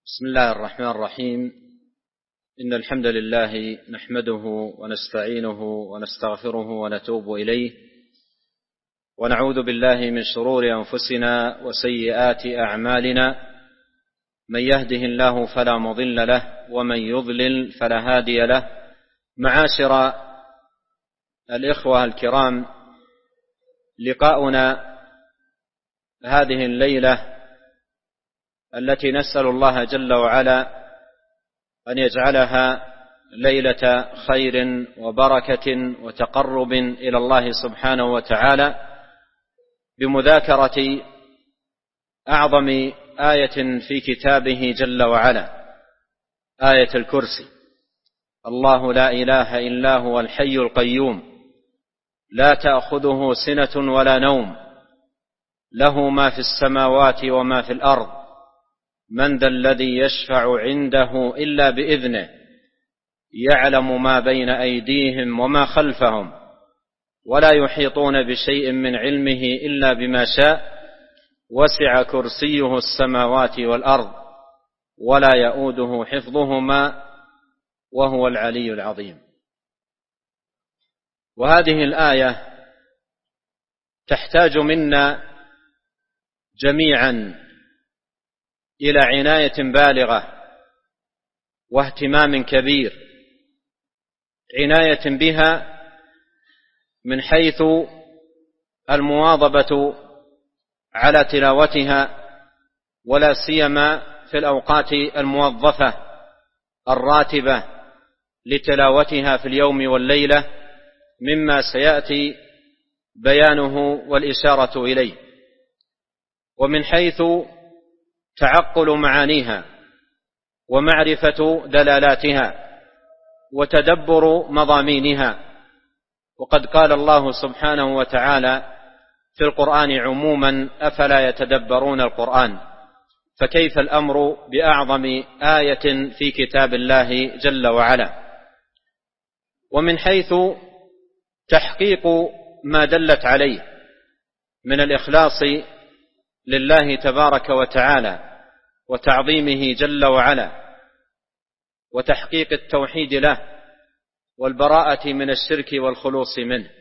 بسم الله الرحمن الرحيم. إن الحمد لله نحمده ونستعينه ونستغفره ونتوب إليه، ونعوذ بالله من شرور أنفسنا وسيئات أعمالنا، من يهده الله فلا مضل له ومن يضلل فلا هادي له. معاشر الإخوة الكرام، لقاؤنا هذه الليلة التي نسأل الله جل وعلا أن يجعلها ليلة خير وبركة وتقرب إلى الله سبحانه وتعالى بمذاكرة أعظم آية في كتابه جل وعلا، آية الكرسي. الله لا إله إلا هو الحي القيوم، لا تأخذه سنة ولا نوم، له ما في السماوات وما في الأرض، من ذا الذي يشفع عنده إلا بإذنه، يعلم ما بين أيديهم وما خلفهم، ولا يحيطون بشيء من علمه إلا بما شاء، وسع كرسيه السماوات والأرض، ولا يؤوده حفظهما، وهو العلي العظيم. وهذه الآية تحتاج منا جميعا إلى عناية بالغة واهتمام كبير، عناية بها من حيث المواظبة على تلاوتها، ولا سيما في الأوقات الموظفة الراتبة لتلاوتها في اليوم والليلة، مما سيأتي بيانه والإشارة إليه، ومن حيث تعقل معانيها ومعرفة دلالاتها وتدبر مضامينها. وقد قال الله سبحانه وتعالى في القرآن عموما: أفلا يتدبرون القرآن؟ فكيف الأمر بأعظم آية في كتاب الله جل وعلا. ومن حيث تحقيق ما دلت عليه من الإخلاص لله تبارك وتعالى وتعظيمه جل وعلا، وتحقيق التوحيد له والبراءة من الشرك والخلوص منه.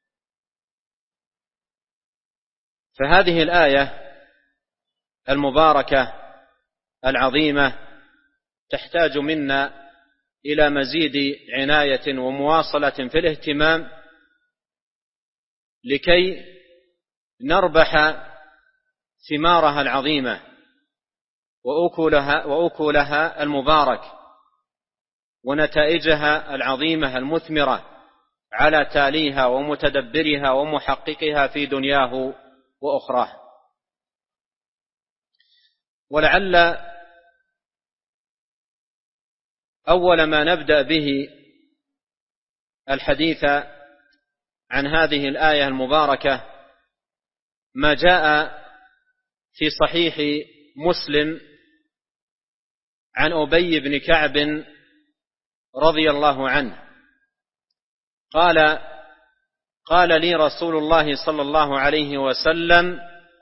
فهذه الآية المباركة العظيمة تحتاج منا إلى مزيد عناية ومواصلة في الاهتمام، لكي نربح ثمارها العظيمة وأكلها المبارك ونتائجها العظيمة المثمرة على تاليها ومتدبرها ومحققها في دنياه وأخراه. ولعل أول ما نبدأ به الحديث عن هذه الآية المباركة ما جاء في صحيح مسلم عن أبي بن كعب رضي الله عنه قال لي رسول الله صلى الله عليه وسلم: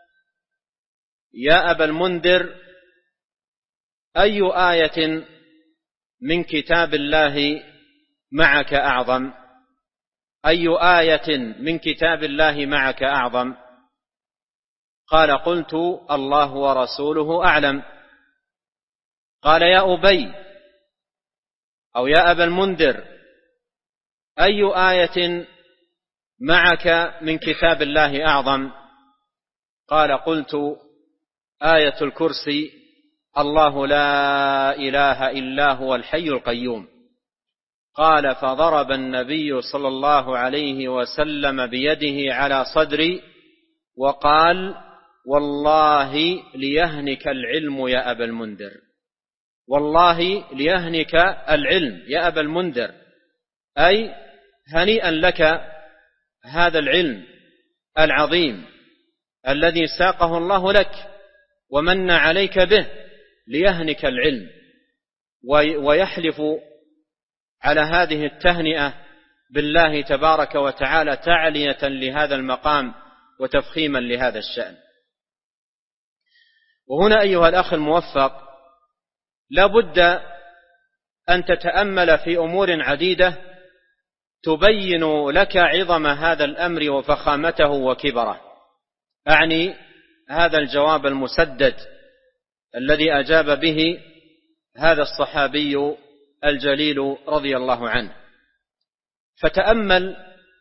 يا أبا المنذر، أي آية من كتاب الله معك أعظم؟ أي آية من كتاب الله معك أعظم؟ قال: قلت: الله ورسوله أعلم. قال: يا أبي أو يا أبا المنذر، أي آية معك من كتاب الله أعظم؟ قال: قلت: آية الكرسي، الله لا إله إلا هو الحي القيوم. قال: فضرب النبي صلى الله عليه وسلم بيده على صدري وقال: والله ليهنك العلم يا أبا المنذر، والله ليهنك العلم يا أبا المنذر، أي هنيئا لك هذا العلم العظيم الذي ساقه الله لك ومن عليك به، ليهنك العلم. ويحلف على هذه التهنئة بالله تبارك وتعالى تعلية لهذا المقام وتفخيما لهذا الشأن. وهنا أيها الأخ الموفق لا بد أن تتأمل في أمور عديدة تبين لك عظم هذا الأمر وفخامته وكبره. أعني هذا الجواب المسدد الذي أجاب به هذا الصحابي الجليل رضي الله عنه. فتأمل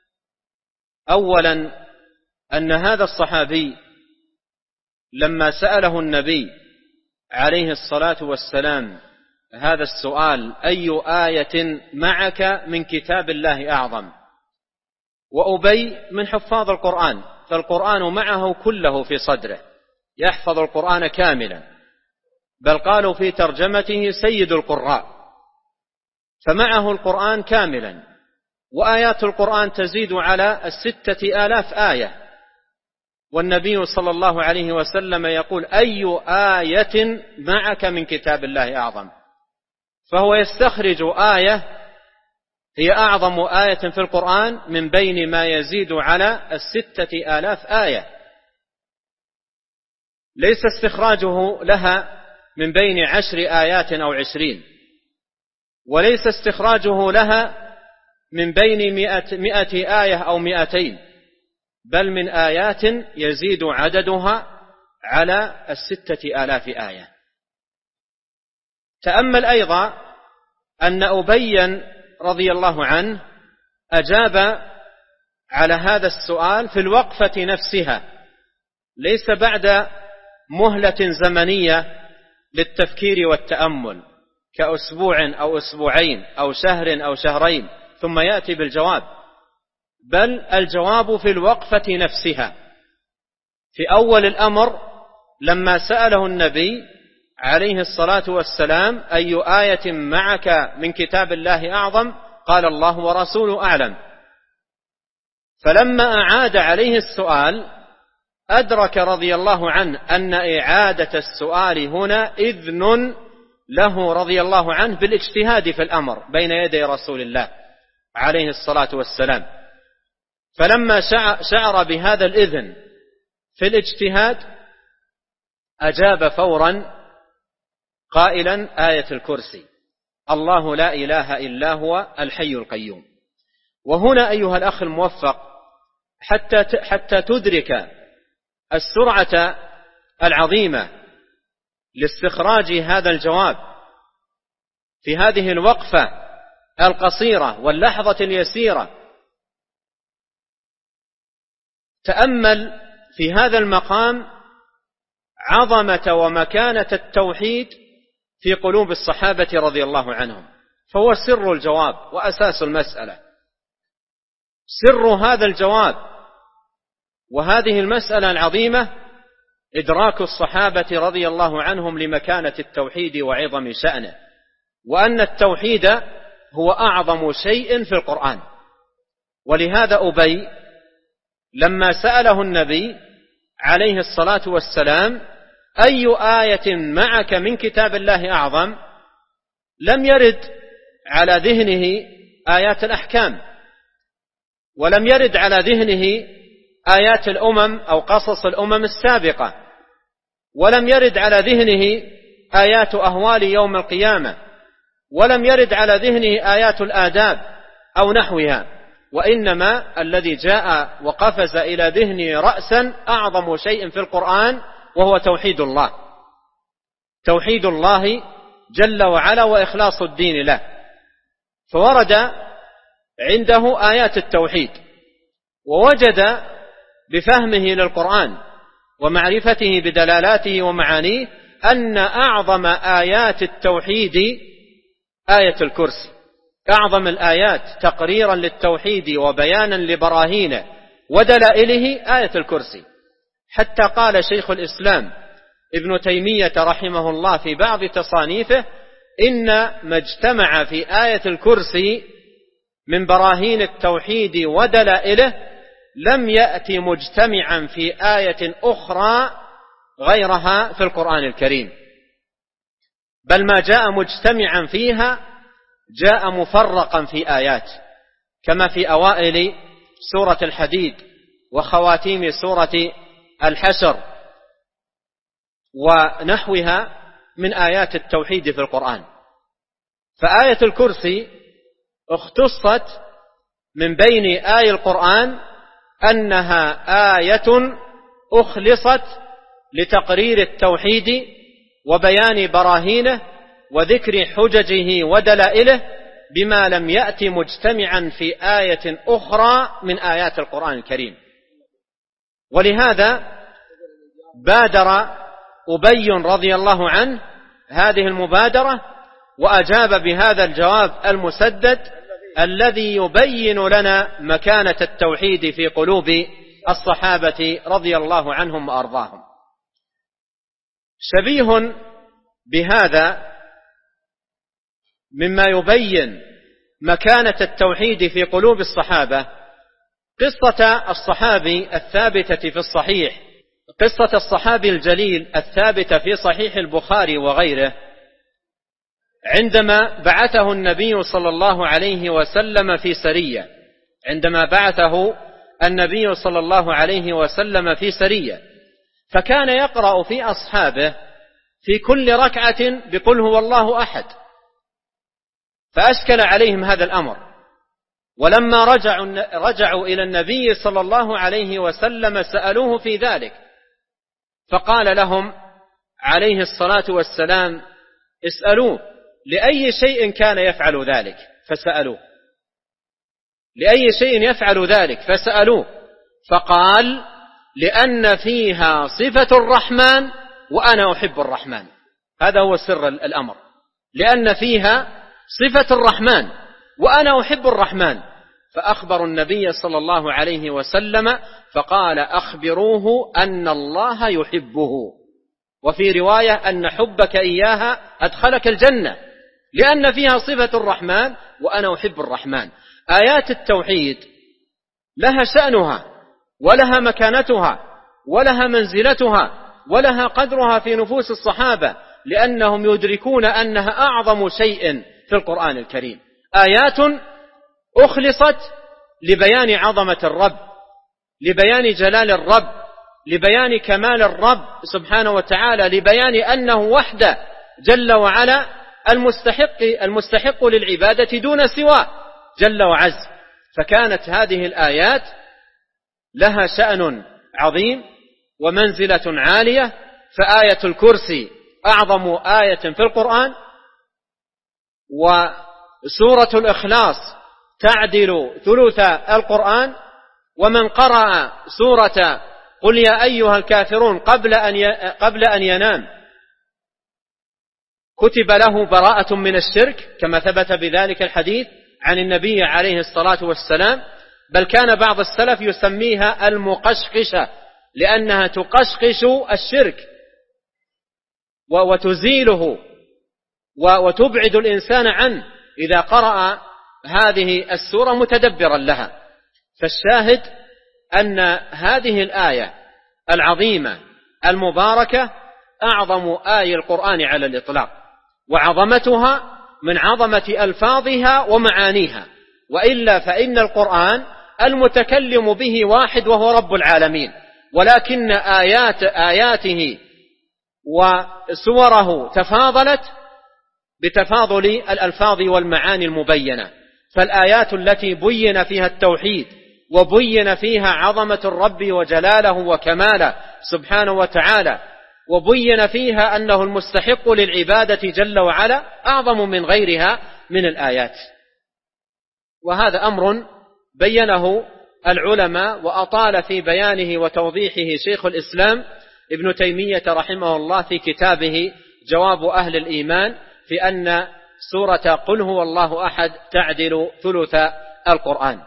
أولا أن هذا الصحابي لما سأله النبي عليه الصلاة والسلام هذا السؤال: أي آية معك من كتاب الله أعظم؟ وأبي من حفاظ القرآن، فالقرآن معه كله في صدره، يحفظ القرآن كاملا، بل قالوا في ترجمته سيد القراء، فمعه القرآن كاملا، وآيات القرآن تزيد على 6,000 آية، والنبي صلى الله عليه وسلم يقول: أي آية معك من كتاب الله أعظم؟ فهو يستخرج آية هي أعظم آية في القرآن من بين ما يزيد على 6,000 آية، ليس استخراجه لها من بين 10 آيات أو 20، وليس استخراجه لها من بين 100 آية أو 200، بل من آيات يزيد عددها على 6,000 آية. تأمل أيضا أن أبي رضي الله عنه أجاب على هذا السؤال في الوقفة نفسها، ليس بعد مهلة زمنية للتفكير والتأمل كأسبوع أو أسبوعين أو شهر أو شهرين ثم يأتي بالجواب، بل الجواب في الوقفة نفسها. في أول الأمر لما سأله النبي عليه الصلاة والسلام: أي آية معك من كتاب الله أعظم؟ قال: الله ورسوله أعلم. فلما أعاد عليه السؤال أدرك رضي الله عنه أن إعادة السؤال هنا إذن له رضي الله عنه بالاجتهاد في الأمر بين يدي رسول الله عليه الصلاة والسلام. فلما شعر بهذا الإذن في الاجتهاد أجاب فورا قائلا: آية الكرسي، الله لا إله إلا هو الحي القيوم. وهنا أيها الأخ الموفق، حتى تدرك السرعة العظيمة لاستخراج هذا الجواب في هذه الوقفة القصيرة واللحظة اليسيرة، تأمل في هذا المقام عظمة ومكانة التوحيد في قلوب الصحابة رضي الله عنهم، فهو سر الجواب وأساس المسألة. سر هذا الجواب وهذه المسألة العظيمة إدراك الصحابة رضي الله عنهم لمكانة التوحيد وعظم شأنه، وأن التوحيد هو أعظم شيء في القرآن. ولهذا أبي لما سأله النبي عليه الصلاة والسلام: أي آية معك من كتاب الله أعظم؟ لم يرد على ذهنه آيات الأحكام، ولم يرد على ذهنه آيات الأمم أو قصص الأمم السابقة، ولم يرد على ذهنه آيات أهوال يوم القيامة، ولم يرد على ذهنه آيات الآداب أو نحوها، وإنما الذي جاء وقفز إلى ذهنه رأسا أعظم شيء في القرآن وهو توحيد الله، توحيد الله جل وعلا وإخلاص الدين له. فورد عنده آيات التوحيد، ووجد بفهمه للقرآن ومعرفته بدلالاته ومعانيه أن أعظم آيات التوحيد آية الكرسي، أعظم الآيات تقريرا للتوحيد وبيانا لبراهينه ودلائله آية الكرسي. حتى قال شيخ الإسلام ابن تيمية رحمه الله في بعض تصانيفه: إن ما اجتمع في آية الكرسي من براهين التوحيد ودلائله لم يأتي مجتمعا في آية أخرى غيرها في القرآن الكريم، بل ما جاء مجتمعا فيها جاء مفرقا في آيات، كما في أوائل سورة الحديد وخواتيم سورة الحشر ونحوها من آيات التوحيد في القرآن. فآية الكرسي اختصت من بين آي القرآن أنها آية أخلصت لتقرير التوحيد وبيان براهينه وذكر حججه ودلائله بما لم يأت مجتمعا في آية أخرى من آيات القرآن الكريم. ولهذا بادر أبي رضي الله عنه هذه المبادرة وأجاب بهذا الجواب المسدد الذي يبين لنا مكانة التوحيد في قلوب الصحابة رضي الله عنهم وأرضاهم. شبيه بهذا مما يبين مكانة التوحيد في قلوب الصحابة قصة الصحابي الثابتة في الصحيح، قصة الصحابي الجليل الثابتة في صحيح البخاري وغيره، عندما بعثه النبي صلى الله عليه وسلم في سرية، عندما بعثه النبي صلى الله عليه وسلم في سرية، فكان يقرأ في أصحابه في كل ركعة بقل هو الله أحد، فأشكل عليهم هذا الأمر. ولما رجعوا إلى النبي صلى الله عليه وسلم سألوه في ذلك، فقال لهم عليه الصلاة والسلام اسألوه لأي شيء كان يفعل ذلك، فسألوه لأي شيء يفعل ذلك فسألوه، فقال لأن فيها صفة الرحمن وأنا أحب الرحمن. هذا هو سر الأمر، لأن فيها صفة الرحمن وأنا أحب الرحمن. فأخبروا النبي صلى الله عليه وسلم فقال أخبروه أن الله يحبه، وفي رواية أن حبك إياها أدخلك الجنة، لأن فيها صفة الرحمن وأنا أحب الرحمن. آيات التوحيد لها شأنها ولها مكانتها ولها منزلتها ولها قدرها في نفوس الصحابة، لأنهم يدركون أنها أعظم شيء في القرآن الكريم. آيات أخلصت لبيان عظمة الرب، لبيان جلال الرب، لبيان كمال الرب سبحانه وتعالى، لبيان أنه وحده جل وعلا المستحق للعبادة دون سواه جل وعز. فكانت هذه الآيات لها شأن عظيم ومنزلة عالية. فآية الكرسي أعظم آية في القرآن، وسورة الإخلاص تعدل ثلث القرآن، ومن قرأ سورة قل يا أيها الكافرون قبل أن ينام كتب له براءة من الشرك، كما ثبت بذلك الحديث عن النبي عليه الصلاة والسلام. بل كان بعض السلف يسميها المقشقشة، لأنها تقشقش الشرك وتزيله وتبعد الإنسان عنه إذا قرأ هذه السورة متدبرا لها. فالشاهد أن هذه الآية العظيمة المباركة أعظم آية القرآن على الإطلاق، وعظمتها من عظمة ألفاظها ومعانيها، وإلا فإن القرآن المتكلم به واحد وهو رب العالمين، ولكن آياته وسوره تفاضلت بتفاضل الألفاظ والمعاني المبينة. فالآيات التي بين فيها التوحيد وبين فيها عظمة الرب وجلاله وكماله سبحانه وتعالى، وبين فيها أنه المستحق للعبادة جل وعلا، أعظم من غيرها من الآيات. وهذا أمر بينه العلماء وأطال في بيانه وتوضيحه شيخ الإسلام ابن تيمية رحمه الله في كتابه جواب أهل الإيمان في أن سورة قل هو الله أحد تعدل ثلث القرآن.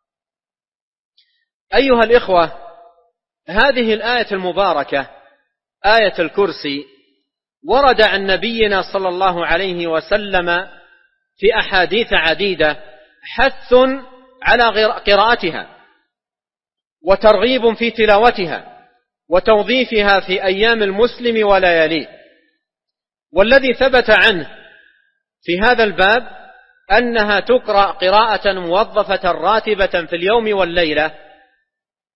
أيها الإخوة، هذه الآية المباركة آية الكرسي ورد عن نبينا صلى الله عليه وسلم في أحاديث عديدة حث على قراءتها وترغيب في تلاوتها وتوظيفها في أيام المسلم ولياليه. والذي ثبت عنه في هذا الباب أنها تقرأ قراءة موظفة راتبة في اليوم والليلة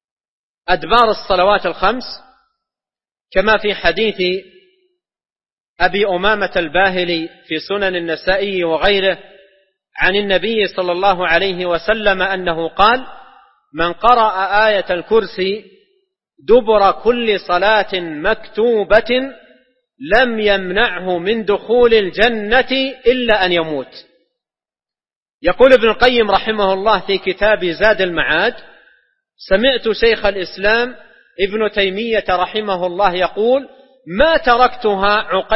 أدبار الصلوات الخمس، كما في حديث أبي أمامة الباهلي في سنن النسائي وغيره عن النبي صلى الله عليه وسلم أنه قال: من قرأ آية الكرسي دبر كل صلاة مكتوبة لم يمنعه من دخول الجنة إلا أن يموت. يقول ابن القيم رحمه الله في كتاب زاد المعاد: سمعت شيخ الإسلام ابن تيمية رحمه الله يقول: ما تركتها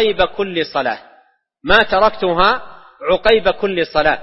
عقيب كل صلاة،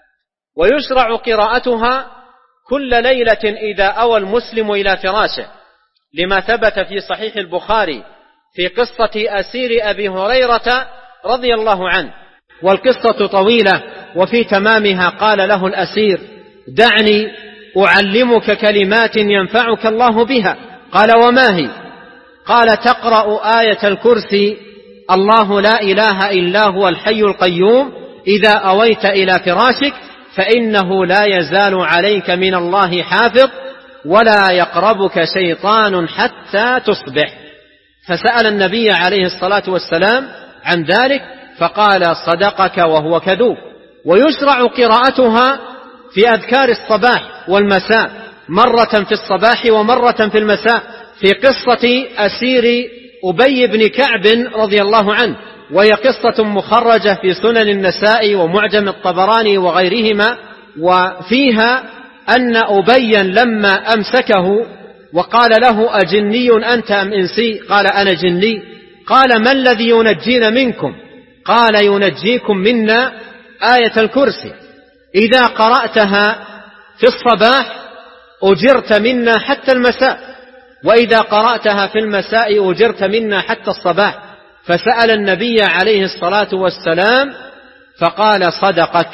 ويشرع قراءتها كل ليلة إذا أوى المسلم إلى فراشه، لما ثبت في صحيح البخاري في قصة أسير أبي هريرة رضي الله عنه، والقصة طويلة، وفي تمامها قال له الأسير: دعني أعلمك كلمات ينفعك الله بها. قال: وما هي؟ قال: تقرأ آية الكرسي: الله لا إله إلا هو الحي القيوم، إذا أويت إلى فراشك فإنه لا يزال عليك من الله حافظ، ولا يقربك شيطان حتى تصبح. فسأل النبي عليه الصلاة والسلام عن ذلك فقال: صدقك وهو كذوب. ويشرع قراءتها في أذكار الصباح والمساء، مرة في الصباح ومرة في المساء، في قصة أسير أبي بن كعب رضي الله عنه، وهي قصة مخرجة في سنن النسائي ومعجم الطبراني وغيرهما، وفيها أن أبيا لما أمسكه وقال له: أجني أنت أم إنسي؟ قال: أنا جني. قال: ما الذي ينجينا منكم؟ قال: ينجيكم منا آية الكرسي، إذا قرأتها في الصباح أجرت منا حتى المساء، وإذا قرأتها في المساء أجرت منا حتى الصباح. فسأل النبي عليه الصلاة والسلام فقال: صدقك.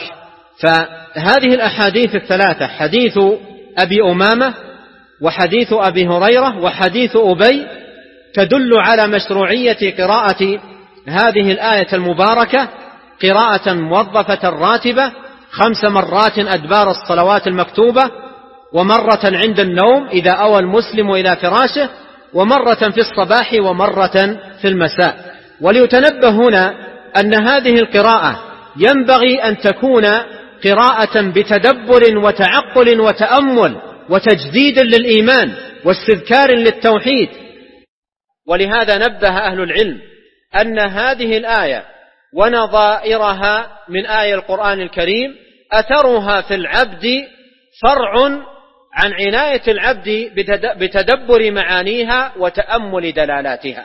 فهذه الأحاديث الثلاثة، حديث أبي أمامة وحديث أبي هريرة وحديث أبي، تدل على مشروعية قراءة هذه الآية المباركة قراءة موظفة راتبة 5 مرات أدبار الصلوات المكتوبة، ومرة عند النوم إذا أوى المسلم إلى فراشه، ومرة في الصباح ومرة في المساء. وليتنبه هنا أن هذه القراءة ينبغي أن تكون قراءة بتدبر وتعقل وتأمل وتجديد للإيمان واستذكار للتوحيد. ولهذا نبه أهل العلم أن هذه الآية ونظائرها من آية القرآن الكريم أثرها في العبد فرع عن عناية العبد بتدبر معانيها وتأمل دلالاتها.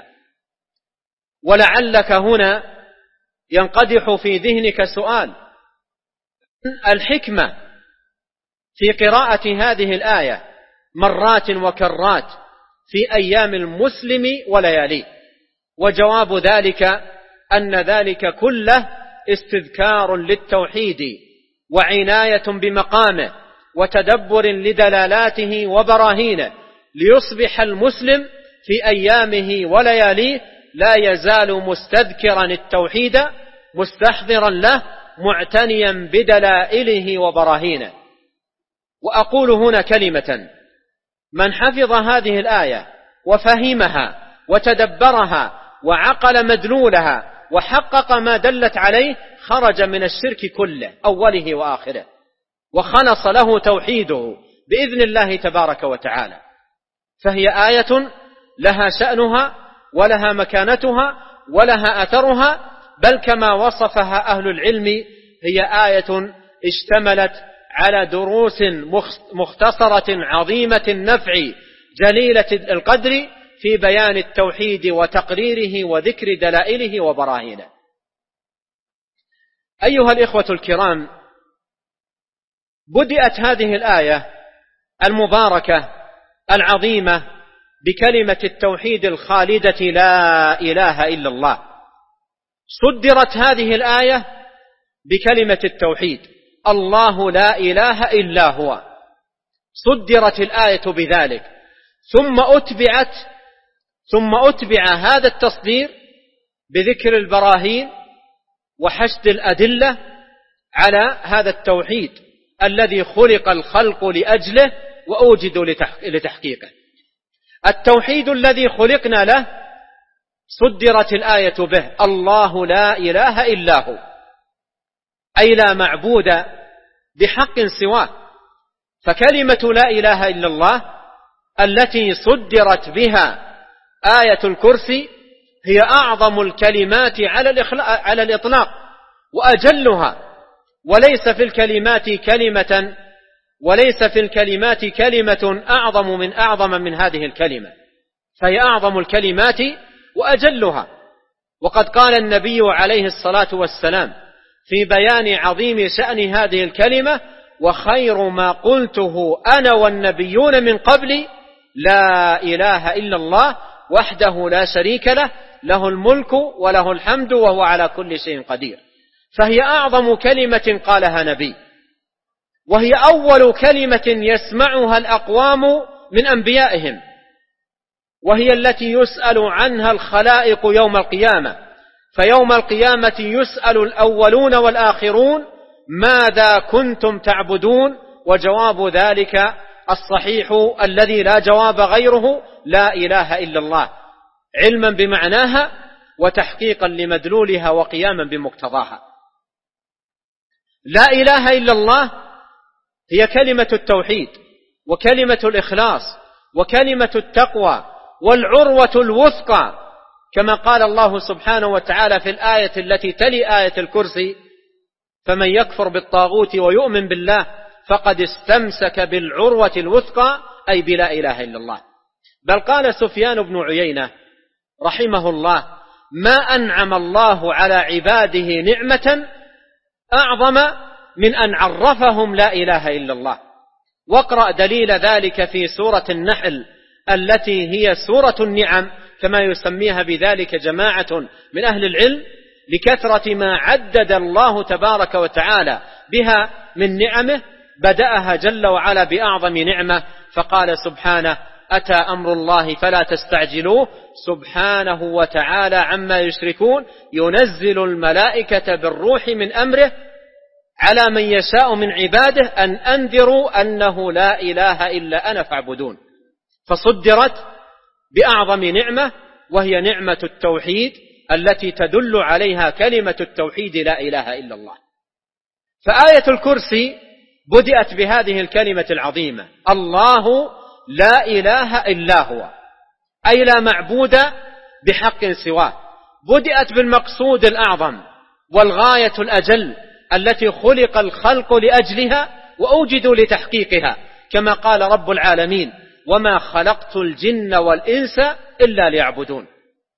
ولعلك هنا ينقدح في ذهنك سؤال: الحكمة في قراءة هذه الآية مرات وكرات في أيام المسلم ولياليه؟ وجواب ذلك أن ذلك كله استذكار للتوحيد وعناية بمقامه وتدبر لدلالاته وبراهينه، ليصبح المسلم في أيامه ولياليه لا يزال مستذكرا التوحيد مستحضرا له معتنيا بدلائله وبراهينه. وأقول هنا كلمة: من حفظ هذه الآية وفهمها وتدبرها وعقل مدلولها وحقق ما دلت عليه خرج من الشرك كله أوله وآخره، وخلص له توحيده بإذن الله تبارك وتعالى. فهي آية لها شأنها ولها مكانتها ولها أثرها، بل كما وصفها أهل العلم هي آية اشتملت على دروس مختصرة عظيمة النفع جليلة القدر في بيان التوحيد وتقريره وذكر دلائله وبراهينه. أيها الإخوة الكرام، بدأت هذه الآية المباركة العظيمة بكلمة التوحيد الخالدة لا إله إلا الله. صدرت هذه الآية بكلمة التوحيد الله لا إله إلا هو، صدرت الآية بذلك، ثم أتبع هذا التصدير بذكر البراهين وحشد الأدلة على هذا التوحيد الذي خلق الخلق لأجله وأوجدوا لتحقيقه. التوحيد الذي خلقنا له صدرت الآية به: الله لا إله إلا هو، أي لا معبود بحق سواه. فكلمة لا إله إلا الله التي صدرت بها آية الكرسي هي أعظم الكلمات على الإطلاق وأجلها، وليس في الكلمات كلمة أعظم من هذه الكلمة، فهي أعظم الكلمات وأجلها. وقد قال النبي عليه الصلاة والسلام في بيان عظيم شأن هذه الكلمة: وخير ما قلته أنا والنبيون من قبلي لا إله إلا الله وحده لا شريك له، له الملك وله الحمد وهو على كل شيء قدير. فهي أعظم كلمة قالها نبي، وهي أول كلمة يسمعها الأقوام من أنبيائهم، وهي التي يسأل عنها الخلائق يوم القيامة. فيوم القيامة يسأل الأولون والآخرون: ماذا كنتم تعبدون؟ وجواب ذلك الصحيح الذي لا جواب غيره: لا إله إلا الله، علما بمعناها وتحقيقا لمدلولها وقياما بمقتضاها. لا إله إلا الله هي كلمة التوحيد وكلمة الإخلاص وكلمة التقوى والعروة الوثقى، كما قال الله سبحانه وتعالى في الآية التي تلي آية الكرسي: فمن يكفر بالطاغوت ويؤمن بالله فقد استمسك بالعروة الوثقى، أي بلا إله إلا الله. بل قال سفيان بن عيينة رحمه الله: ما أنعم الله على عباده نعمة أعظم من أن عرفهم لا إله إلا الله. واقرأ دليل ذلك في سورة النحل التي هي سورة النعم كما يسميها بذلك جماعة من أهل العلم، لكثرة ما عدد الله تبارك وتعالى بها من نعمه. بدأها جل وعلا بأعظم نعمة فقال سبحانه: أتى أمر الله فلا تستعجلوه سبحانه وتعالى عما يشركون، ينزل الملائكة بالروح من أمره على من يشاء من عباده أن أنذروا أنه لا إله إلا أنا فاعبدون. فصدرت بأعظم نعمة، وهي نعمة التوحيد التي تدل عليها كلمة التوحيد لا إله إلا الله. فآية الكرسي بدأت بهذه الكلمة العظيمة: الله لا إله إلا هو، أي لا معبود بحق سواه. بدأت بالمقصود الأعظم والغاية الأجل التي خلق الخلق لأجلها وأوجدوا لتحقيقها، كما قال رب العالمين: وما خلقت الجن والإنس إلا ليعبدون.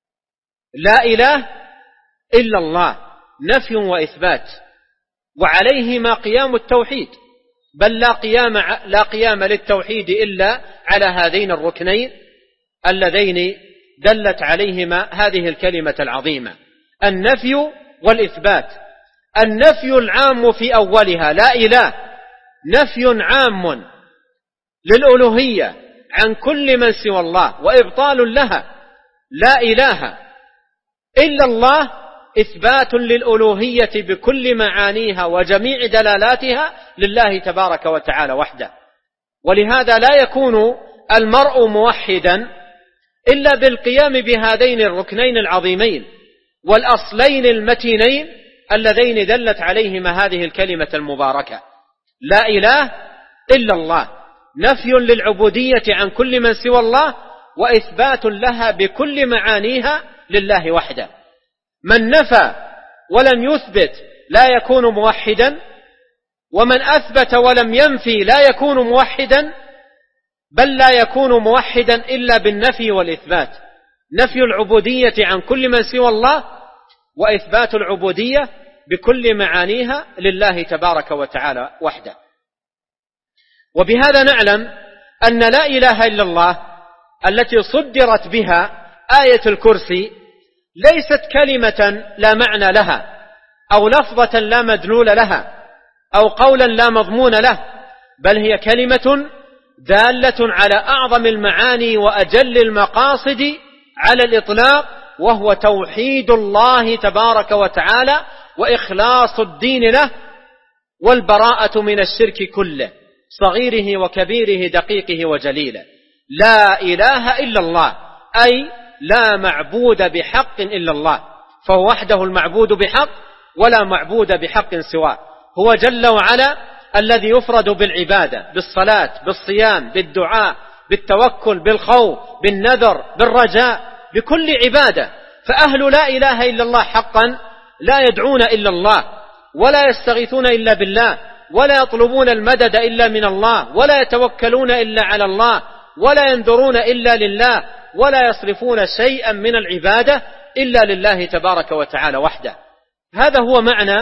لا إله إلا الله نفي وإثبات، وعليهما قيام التوحيد، بل لا قيام للتوحيد إلا على هذين الركنين اللذين دلت عليهما هذه الكلمة العظيمة: النفي والإثبات. النفي العام في أولها لا إله، نفي عام للألوهية عن كل من سوى الله وإبطال لها. لا إله إلا الله إثبات للألوهية بكل معانيها وجميع دلالاتها لله تبارك وتعالى وحده. ولهذا لا يكون المرء موحدا إلا بالقيام بهذين الركنين العظيمين والأصلين المتينين اللذين دلت عليهما هذه الكلمة المباركة: لا إله إلا الله، نفي للعبودية عن كل من سوى الله وإثبات لها بكل معانيها لله وحده. من نفى ولم يثبت لا يكون موحدا، ومن أثبت ولم ينفي لا يكون موحدا، بل لا يكون موحدا إلا بالنفي والإثبات: نفي العبودية عن كل من سوى الله وإثبات العبودية بكل معانيها لله تبارك وتعالى وحده. وبهذا نعلم أن لا إله إلا الله التي صدرت بها آية الكرسي ليست كلمة لا معنى لها، أو لفظة لا مدلول لها، أو قولا لا مضمون له، بل هي كلمة دالة على أعظم المعاني وأجل المقاصد على الإطلاق، وهو توحيد الله تبارك وتعالى وإخلاص الدين له والبراءة من الشرك كله، صغيره وكبيره دقيقه وجليله. لا إله إلا الله أي لا معبود بحق إلا الله، فهو وحده المعبود بحق ولا معبود بحق سواه. هو جل وعلا الذي يفرد بالعبادة، بالصلاة، بالصيام، بالدعاء، بالتوكل، بالخوف، بالنذر، بالرجاء، بكل عبادة. فأهل لا إله إلا الله حقا لا يدعون إلا الله، ولا يستغيثون إلا بالله، ولا يطلبون المدد إلا من الله، ولا يتوكلون إلا على الله، ولا ينذرون إلا لله، ولا يصرفون شيئا من العبادة إلا لله تبارك وتعالى وحده. هذا هو معنى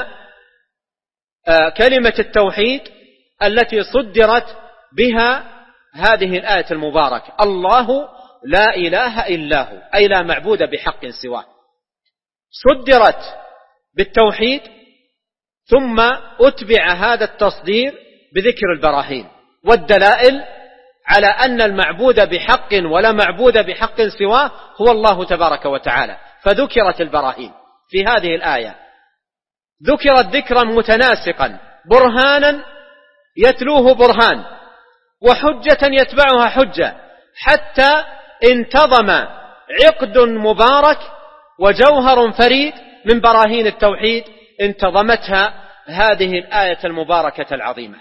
كلمة التوحيد التي صدرت بها هذه الآية المباركة: الله لا إله إلا هو، أي لا معبود بحق سواه. صدرت بالتوحيد، ثم أتبع هذا التصدير بذكر البراهين والدلائل على أن المعبود بحق ولا معبود بحق سواه هو الله تبارك وتعالى. فذكرت البراهين في هذه الآية، ذكرت ذكرا متناسقا، برهانا يتلوه برهان، وحجة يتبعها حجة، حتى انتظم عقد مبارك وجوهر فريد من براهين التوحيد انتظمتها هذه الآية المباركة العظيمة.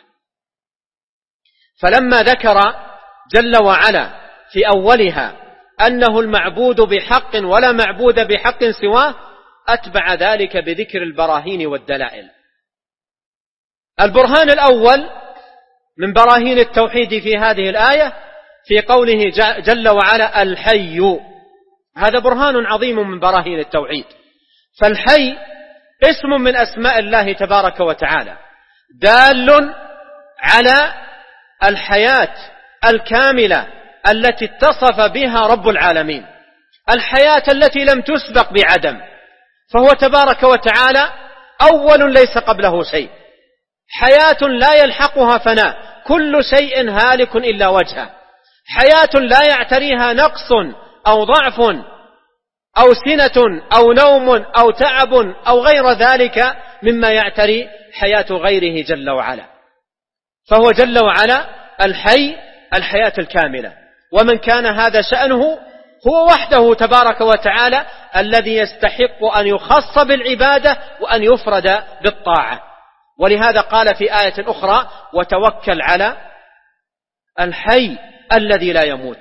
فلما ذكر جل وعلا في أولها أنه المعبود بحق ولا معبود بحق سواه، أتبع ذلك بذكر البراهين والدلائل. البرهان الأول من براهين التوحيد في هذه الآية في قوله جل وعلا: الحي. هذا برهان عظيم من براهين التوحيد. فالحي اسم من أسماء الله تبارك وتعالى، دال على الحياة الكاملة التي اتصف بها رب العالمين، الحياة التي لم تسبق بعدم، فهو تبارك وتعالى أول ليس قبله شيء، حياة لا يلحقها فناء، كل شيء هالك إلا وجهه، حياة لا يعتريها نقص أو ضعف أو سنة أو نوم أو تعب أو غير ذلك مما يعتري حياة غيره جل وعلا. فهو جل وعلا الحي، الحياة الكاملة. ومن كان هذا شأنه هو وحده تبارك وتعالى الذي يستحق أن يخص بالعبادة وأن يفرد بالطاعة. ولهذا قال في آية أخرى: وتوكل على الحي الذي لا يموت.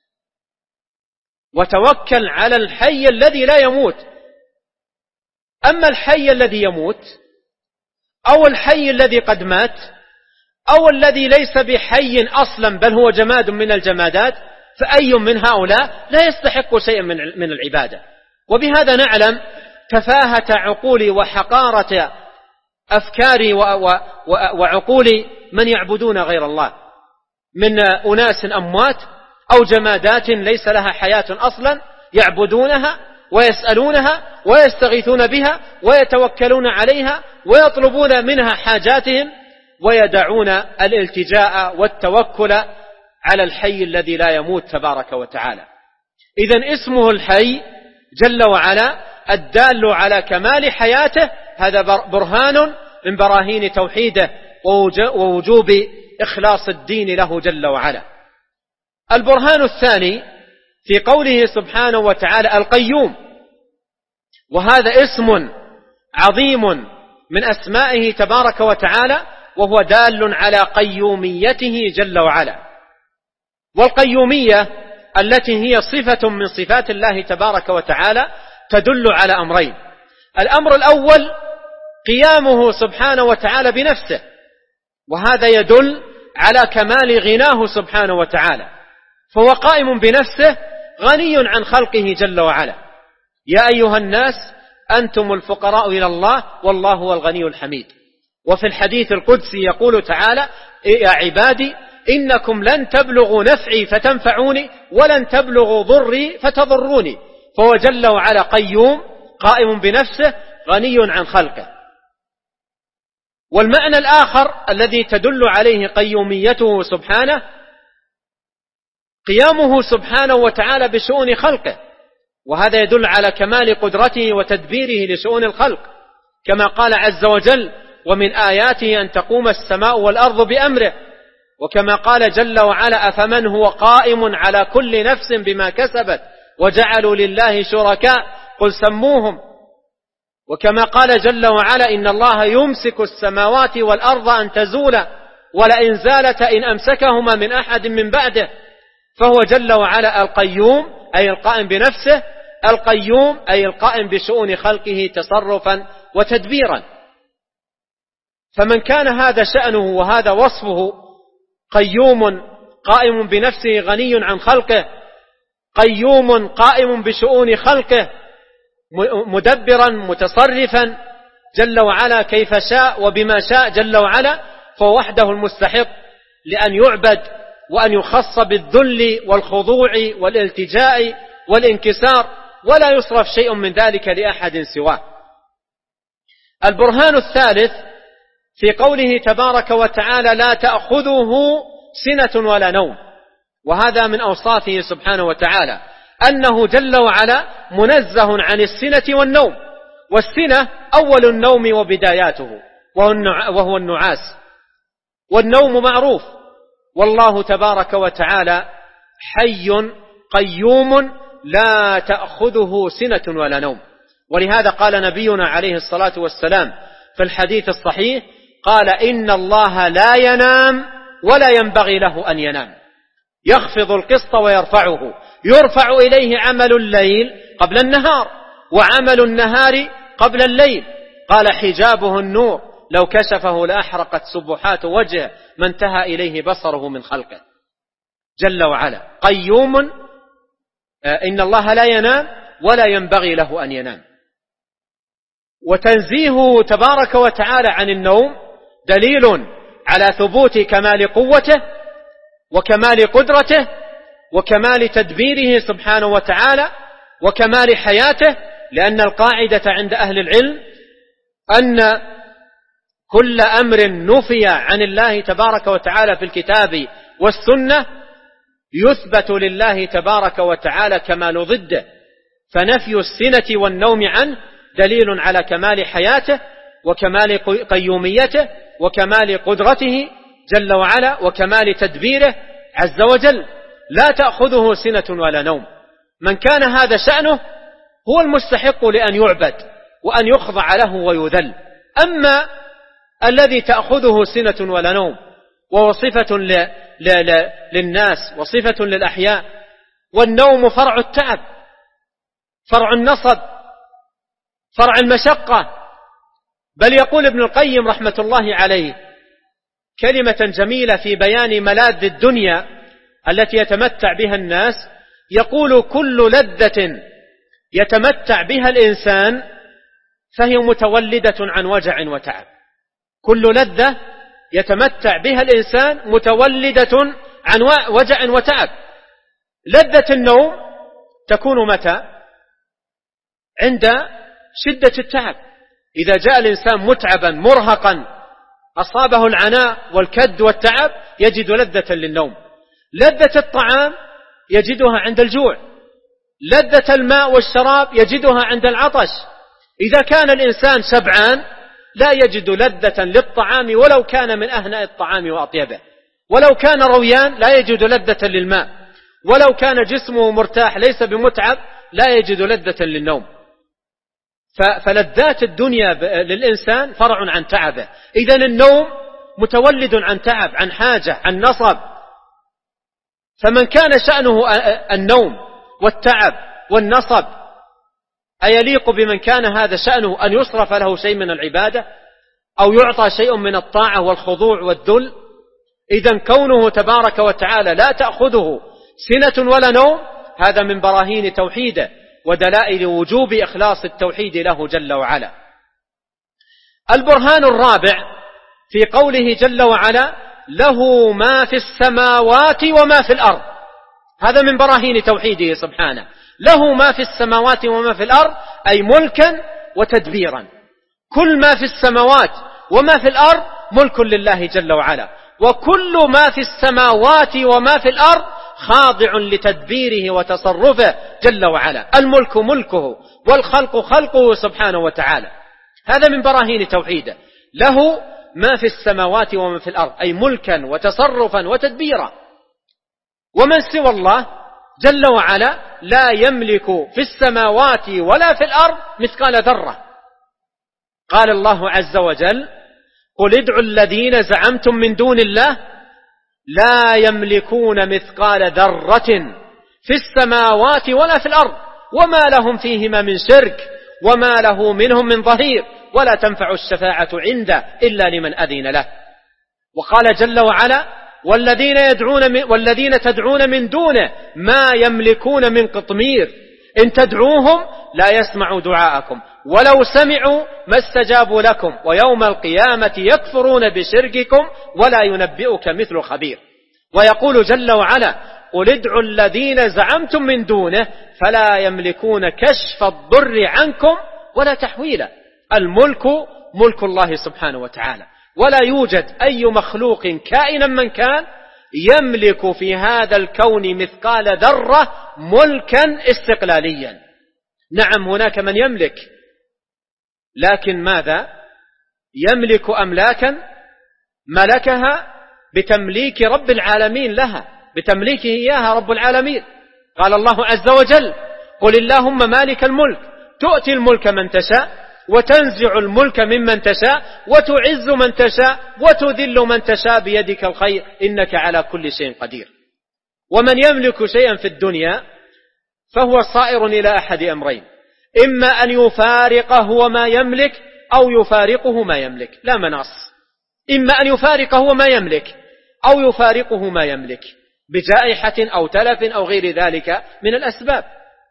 وتوكل على الحي الذي لا يموت. أما الحي الذي يموت أو الحي الذي قد مات أو الذي ليس بحي أصلا بل هو جماد من الجمادات، فأي من هؤلاء لا يستحق شيئا من العبادة. وبهذا نعلم تفاهة عقول وحقارة أفكار وعقول من يعبدون غير الله من أناس أموات أو جمادات ليس لها حياة أصلا، يعبدونها ويسألونها ويستغيثون بها ويتوكلون عليها ويطلبون منها حاجاتهم، ويدعون الالتجاء والتوكل على الحي الذي لا يموت تبارك وتعالى. إذن اسمه الحي جل وعلا الدال على كمال حياته، هذا برهان من براهين توحيده ووجوب إخلاص الدين له جل وعلا. البرهان الثاني في قوله سبحانه وتعالى: القيوم. وهذا اسم عظيم من أسمائه تبارك وتعالى، وهو دال على قيوميته جل وعلا. والقيومية التي هي صفة من صفات الله تبارك وتعالى تدل على أمرين: الأمر الأول قيامه سبحانه وتعالى بنفسه، وهذا يدل على كمال غناه سبحانه وتعالى، فهو قائم بنفسه غني عن خلقه جل وعلا. يا أيها الناس أنتم الفقراء إلى الله والله هو الغني الحميد. وفي الحديث القدسي يقول تعالى: يا عبادي إنكم لن تبلغوا نفعي فتنفعوني ولن تبلغوا ضري فتضروني. فهو جل وعلا قيوم قائم بنفسه غني عن خلقه. والمعنى الآخر الذي تدل عليه قيوميته سبحانه قيامه سبحانه وتعالى بشؤون خلقه، وهذا يدل على كمال قدرته وتدبيره لشؤون الخلق، كما قال عز وجل: ومن آياته أن تقوم السماء والأرض بأمره. وكما قال جل وعلا: أفمن هو قائم على كل نفس بما كسبت وجعلوا لله شركاء قل سموهم. وكما قال جل وعلا إن الله يمسك السماوات والأرض أن تزولا ولئن زالتا إن أمسكهما من أحد من بعده. فهو جل وعلا القيوم أي القائم بنفسه، القيوم أي القائم بشؤون خلقه تصرفا وتدبيرا. فمن كان هذا شأنه وهذا وصفه قيوم قائم بنفسه غني عن خلقه، قيوم قائم بشؤون خلقه مدبرا متصرفا جل وعلا كيف شاء وبما شاء جل وعلا، فوحده المستحق لأن يعبد وأن يخص بالذل والخضوع والالتجاء والانكسار، ولا يصرف شيء من ذلك لأحد سواه. البرهان الثالث في قوله تبارك وتعالى لا تأخذه سنة ولا نوم، وهذا من أوصافه سبحانه وتعالى أنه جل وعلا منزه عن السنة والنوم. والسنة أول النوم وبداياته وهو النعاس، والنوم معروف. والله تبارك وتعالى حي قيوم لا تأخذه سنة ولا نوم. ولهذا قال نبينا عليه الصلاة والسلام في الحديث الصحيح قال إن الله لا ينام ولا ينبغي له أن ينام، يخفض القسط ويرفعه، يرفع إليه عمل الليل قبل النهار وعمل النهار قبل الليل. قال حجابه النور لو كشفه لأحرقت سبحات وجهه ما انتهى إليه بصره من خلقه. جل وعلا قيوم، إن الله لا ينام ولا ينبغي له أن ينام. وتنزيهه تبارك وتعالى عن النوم دليل على ثبوت كمال قوته وكمال قدرته وكمال تدبيره سبحانه وتعالى وكمال حياته، لأن القاعدة عند أهل العلم أن كل أمر نفي عن الله تبارك وتعالى في الكتاب والسنة يثبت لله تبارك وتعالى كمال ضده، فنفي السنة والنوم عنه دليل على كمال حياته وكمال قيوميته وكمال قدرته جل وعلا وكمال تدبيره عز وجل. لا تأخذه سنة ولا نوم. من كان هذا شأنه هو المستحق لأن يعبد وأن يخضع له ويذل. أما الذي تأخذه سنة ولا نوم وهو صفة للناس وصفة للأحياء، والنوم فرع التعب، فرع النصب، فرع المشقة. بل يقول ابن القيم رحمة الله عليه كلمة جميلة في بيان ملاذ الدنيا التي يتمتع بها الناس، يقول كل لذة يتمتع بها الإنسان فهي متولدة عن وجع وتعب. كل لذة يتمتع بها الإنسان متولدة عن وجع وتعب. لذة النوم تكون متى؟ عند شدة التعب. إذا جاء الإنسان متعبا مرهقا أصابه العناء والكد والتعب يجد لذة للنوم. لذة الطعام يجدها عند الجوع، لذة الماء والشراب يجدها عند العطش. إذا كان الإنسان شبعان لا يجد لذة للطعام ولو كان من أهنأ الطعام وأطيبه، ولو كان رويان لا يجد لذة للماء، ولو كان جسمه مرتاح ليس بمتعب لا يجد لذة للنوم. فلذات الدنيا للإنسان فرع عن تعبه. إذن النوم متولد عن تعب، عن حاجة، عن نصب. فمن كان شأنه النوم والتعب والنصب أيليق بمن كان هذا شأنه أن يصرف له شيء من العبادة أو يعطى شيء من الطاعة والخضوع والذل؟ إذن كونه تبارك وتعالى لا تأخذه سنة ولا نوم هذا من براهين توحيده ودلائل وجوب إخلاص التوحيد له جل وعلا. البرهان الرابع في قوله جل وعلا له ما في السماوات وما في الأرض، هذا من براهين توحيده سبحانه. له ما في السماوات وما في الأرض أي ملكا وتدبيرا. كل ما في السماوات وما في الأرض ملك لله جل وعلا، وكل ما في السماوات وما في الأرض خاضع لتدبيره وتصرفه جل وعلا. الملك ملكه والخلق خلقه سبحانه وتعالى. هذا من براهين توحيده. له ما في السماوات وما في الأرض أي ملكا وتصرفا وتدبيرا. ومن سوى الله جل وعلا لا يملك في السماوات ولا في الأرض مثقال ذرة. قال الله عز وجل: قل ادعوا الذين زعمتم من دون الله لا يملكون مثقال ذرة في السماوات ولا في الأرض وما لهم فيهما من شرك وما له منهم من ظهير ولا تنفع الشفاعة عنده إلا لمن أذن له. وقال جل وعلا: والذين تدعون من دونه ما يملكون من قطمير إن تدعوهم لا يسمعوا دعاءكم ولو سمعوا ما استجابوا لكم ويوم القيامة يكفرون بشرككم ولا ينبئك مثل خبير. ويقول جل وعلا: قل ادعوا الذين زعمتم من دونه فلا يملكون كشف الضر عنكم ولا تحويلا. الملك ملك الله سبحانه وتعالى، ولا يوجد أي مخلوق كائنا من كان يملك في هذا الكون مثقال ذرة ملكا استقلاليا. نعم هناك من يملك، لكن ماذا؟ يملك أملاكا ملكها بتمليك رب العالمين لها، بتمليكه إياها رب العالمين. قال الله عز وجل: قل اللهم مالك الملك تؤتي الملك من تشاء وتنزع الملك ممن تشاء وتعز من تشاء وتذل من تشاء بيدك الخير إنك على كل شيء قدير. ومن يملك شيئا في الدنيا فهو صائر إلى أحد أمرين: إما أن يفارقه وما يملك أو يفارقه ما يملك، لا مناص. إما أن يفارقه وما يملك أو يفارقه ما يملك بجائحة أو تلف أو غير ذلك من الأسباب.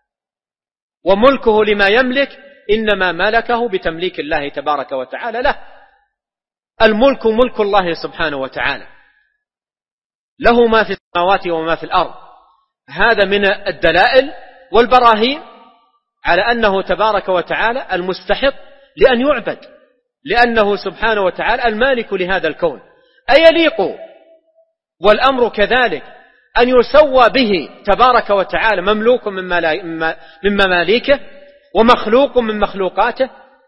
وملكه لما يملك إنما ملكه بتمليك الله تبارك وتعالى له. الملك ملك الله سبحانه وتعالى، له ما في السماوات وما في الأرض. هذا من الدلائل والبراهين على أنه تبارك وتعالى المستحق لأن يعبد، لأنه سبحانه وتعالى المالك لهذا الكون. أيليق والأمر كذلك أن يسوى به تبارك وتعالى مملوك من مماليكه ومخلوق من مخلوقاته،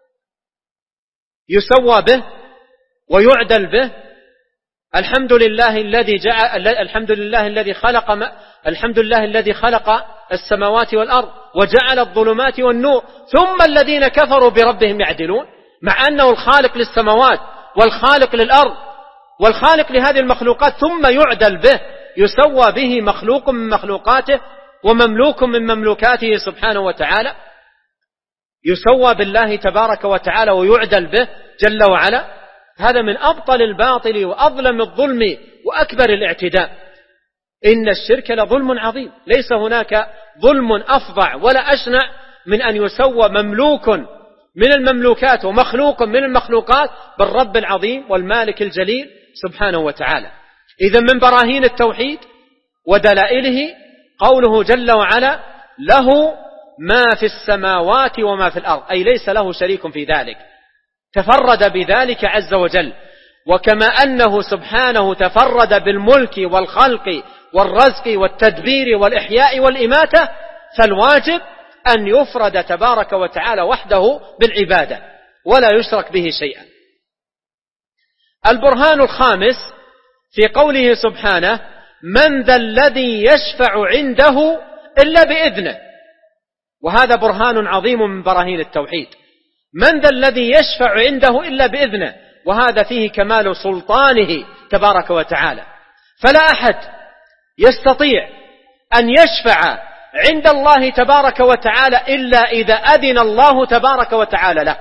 يسوى به ويعدل به؟ الحمد لله الذي خلق السماوات والأرض وجعل الظلمات والنور ثم الذين كفروا بربهم يعدلون، مع أنه الخالق للسماوات والخالق للأرض والخالق لهذه المخلوقات، ثم يعدل به، يسوى به مخلوق من مخلوقاته ومملوك من مملوكاته سبحانه وتعالى، يسوى بالله تبارك وتعالى ويعدل به جل وعلا. هذا من أبطل الباطل وأظلم الظلم وأكبر الاعتداء. إن الشرك لظلم عظيم، ليس هناك ظلم أفظع ولا أشنع من أن يسوى مملوك من المملوكات ومخلوق من المخلوقات بالرب العظيم والمالك الجليل سبحانه وتعالى. إذن من براهين التوحيد ودلائله قوله جل وعلا: له ما في السماوات وما في الأرض، أي ليس له شريك في ذلك، تفرد بذلك عز وجل. وكما أنه سبحانه تفرد بالملك والخلق والرزق والتدبير والإحياء والإماتة، فالواجب أن يفرد تبارك وتعالى وحده بالعبادة ولا يشرك به شيئا. البرهان الخامس في قوله سبحانه: من ذا الذي يشفع عنده إلا بإذنه. وهذا برهان عظيم من براهين التوحيد. من ذا الذي يشفع عنده إلا بإذنه، وهذا فيه كمال سلطانه تبارك وتعالى. فلا أحد يستطيع أن يشفع عند الله تبارك وتعالى إلا إذا أذن الله تبارك وتعالى له.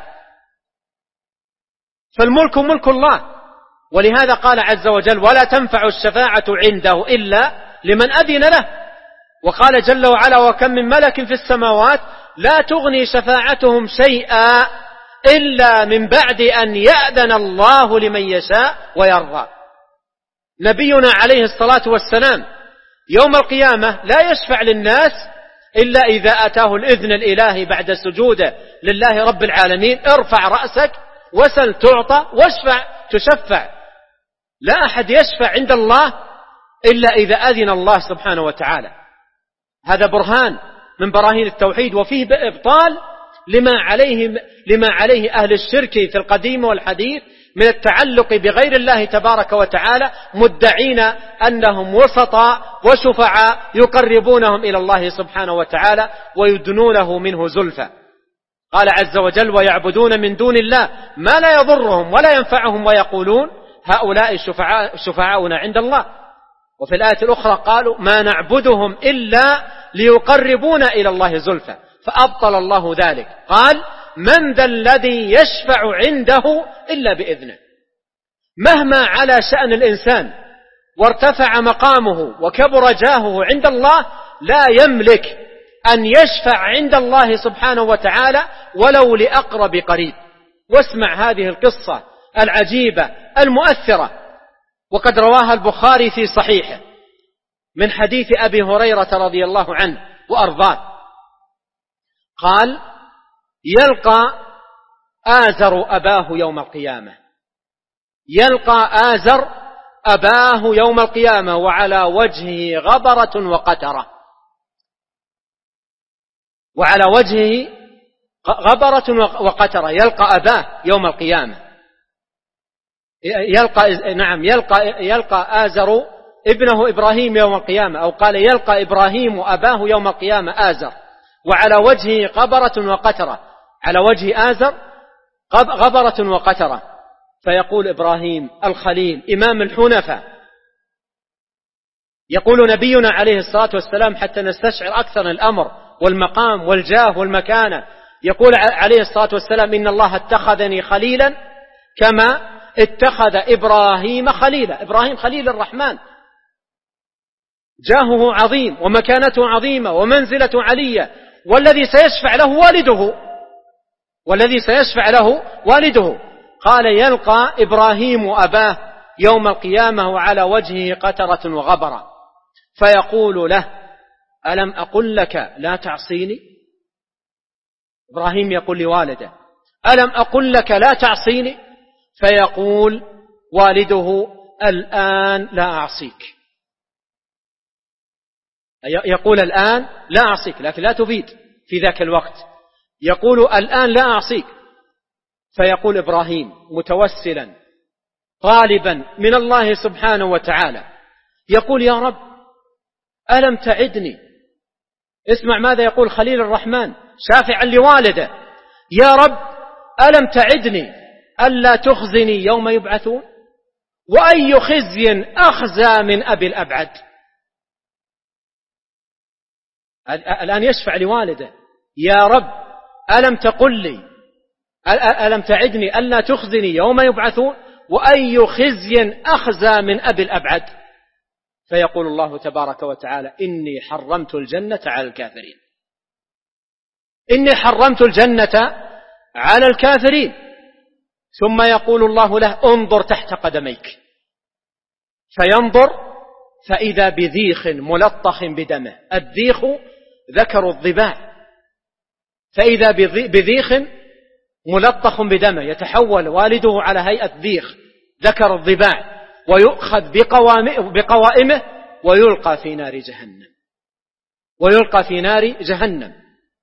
فالملك ملك الله، ولهذا قال عز وجل: ولا تنفع الشفاعة عنده إلا لمن أذن له. وقال جل وعلا: وكم من ملك في السماوات لا تغني شفاعتهم شيئا إلا من بعد أن يأذن الله لمن يشاء ويرضى. نبينا عليه الصلاة والسلام يوم القيامة لا يشفع للناس إلا إذا أتاه الإذن الإلهي بعد سجوده لله رب العالمين: ارفع رأسك وسل تعطى واشفع تشفع. لا أحد يشفع عند الله إلا إذا أذن الله سبحانه وتعالى. هذا برهان من براهين التوحيد، وفيه إبطال لما عليه أهل الشرك في القديم والحديث من التعلق بغير الله تبارك وتعالى، مدعين أنهم وسطاء وشفعاء يقربونهم إلى الله سبحانه وتعالى ويدنونه منه زلفى. قال عز وجل: ويعبدون من دون الله ما لا يضرهم ولا ينفعهم ويقولون هؤلاء شفعاؤنا عند الله. وفي الآية الأخرى قالوا: ما نعبدهم إلا ليقربونا إلى الله زلفى، فأبطل الله ذلك. قال: من ذا الذي يشفع عنده إلا بإذنه. مهما على شأن الإنسان وارتفع مقامه وكبر جاهه عند الله، لا يملك أن يشفع عند الله سبحانه وتعالى ولو لأقرب قريب. واسمع هذه القصة العجيبة المؤثرة، وقد رواها البخاري في صحيحه من حديث أبي هريرة رضي الله عنه وأرضاه. قال: يلقى آزر أباه يوم القيامة، يلقى آزر أباه يوم القيامة وعلى وجهه غبرة وقترة، وعلى وجهه غبرة وقترة. يلقى أباه يوم القيامة، يلقى آزر ابنه إبراهيم يوم القيامة، أو قال: يلقى إبراهيم أباه يوم القيامة آزر وعلى وجهه غبرة وقترة، على وجه آزر غبرة وقترة. فيقول إبراهيم الخليل إمام الحنفاء، يقول نبينا عليه الصلاة والسلام حتى نستشعر أكثر الأمر والمقام والجاه والمكانة، يقول عليه الصلاة والسلام: إن الله اتخذني خليلا كما اتخذ إبراهيم خليلا. إبراهيم خليل الرحمن، جاهه عظيم ومكانته عظيمة ومنزلة علية، والذي سيشفع له والده. قال: يلقى إبراهيم أباه يوم القيامة وعلى وجهه قترة وغبرة، فيقول له: ألم أقل لك لا تعصيني؟ إبراهيم يقول لوالده: ألم أقل لك لا تعصيني؟ فيقول والده: الآن لا أعصيك. يقول: الآن لا أعصيك، لكن لا تفيد في ذاك الوقت. يقول: الآن لا أعصيك. فيقول إبراهيم متوسلا طالبا من الله سبحانه وتعالى، يقول: يا رب ألم تعدني؟ اسمع ماذا يقول خليل الرحمن شافعا لوالده: يا رب ألم تعدني ألا تخزني يوم يبعثون؟ وأي خزي أخزى من أبي الأبعد. الآن يشفع لوالده: يا رب ألم تقل لي، ألم تعدني ألا تخزني يوم يبعثون؟ وأي خزي أخزى من أبي الأبعد. فيقول الله تبارك وتعالى: إني حرمت الجنة على الكافرين، إني حرمت الجنة على الكافرين. ثم يقول الله له: انظر تحت قدميك. فينظر فإذا بذيخ ملطخ بدمه. الذيخ ذكر الضباع، فإذا بذيخ ملطخ بدمه، يتحول والده على هيئة ذيخ ذكر الضباع، ويؤخذ بقوائمه ويلقى في نار جهنم.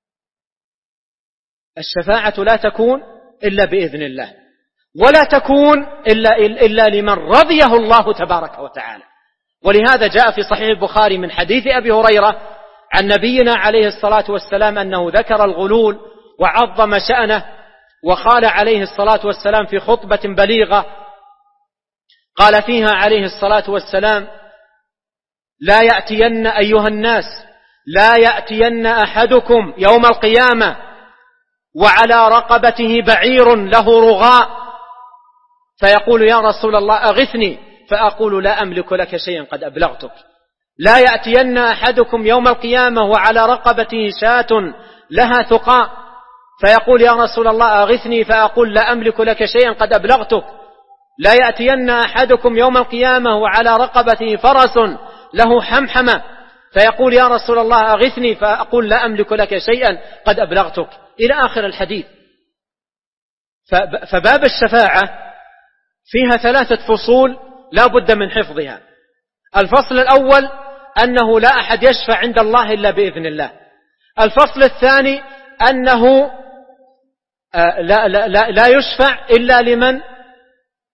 الشفاعة لا تكون إلا بإذن الله، ولا تكون إلا لمن رضيه الله تبارك وتعالى. ولهذا جاء في صحيح البخاري من حديث أبي هريرة عن نبينا عليه الصلاة والسلام أنه ذكر الغلول وعظم شأنه، وقال عليه الصلاة والسلام في خطبة بليغة قال فيها عليه الصلاة والسلام: لا يأتين أيها الناس، لا يأتين أحدكم يوم القيامة وعلى رقبته بعير له رغاء، فيقول: يا رسول الله أغثني، فأقول: لا أملك لك شيئا قد أبلغتك. لا يأتين أحدكم يوم القيامة وعلى رقبته شاة لها ثقاء، فيقول: يا رسول الله أغثني، فأقول: لا أملك لك شيئا قد أبلغتك. لا يأتين أحدكم يوم القيامة وعلى رقبته فرس له حمحمة، فيقول: يا رسول الله أغثني، فأقول: لا أملك لك شيئا قد أبلغتك، إلى آخر الحديث. فباب الشفاعة فيها 3 فصول لا بد من حفظها. الفصل الأول أنه لا أحد يشفع عند الله إلا بإذن الله. الفصل الثاني أنه لا يشفع إلا لمن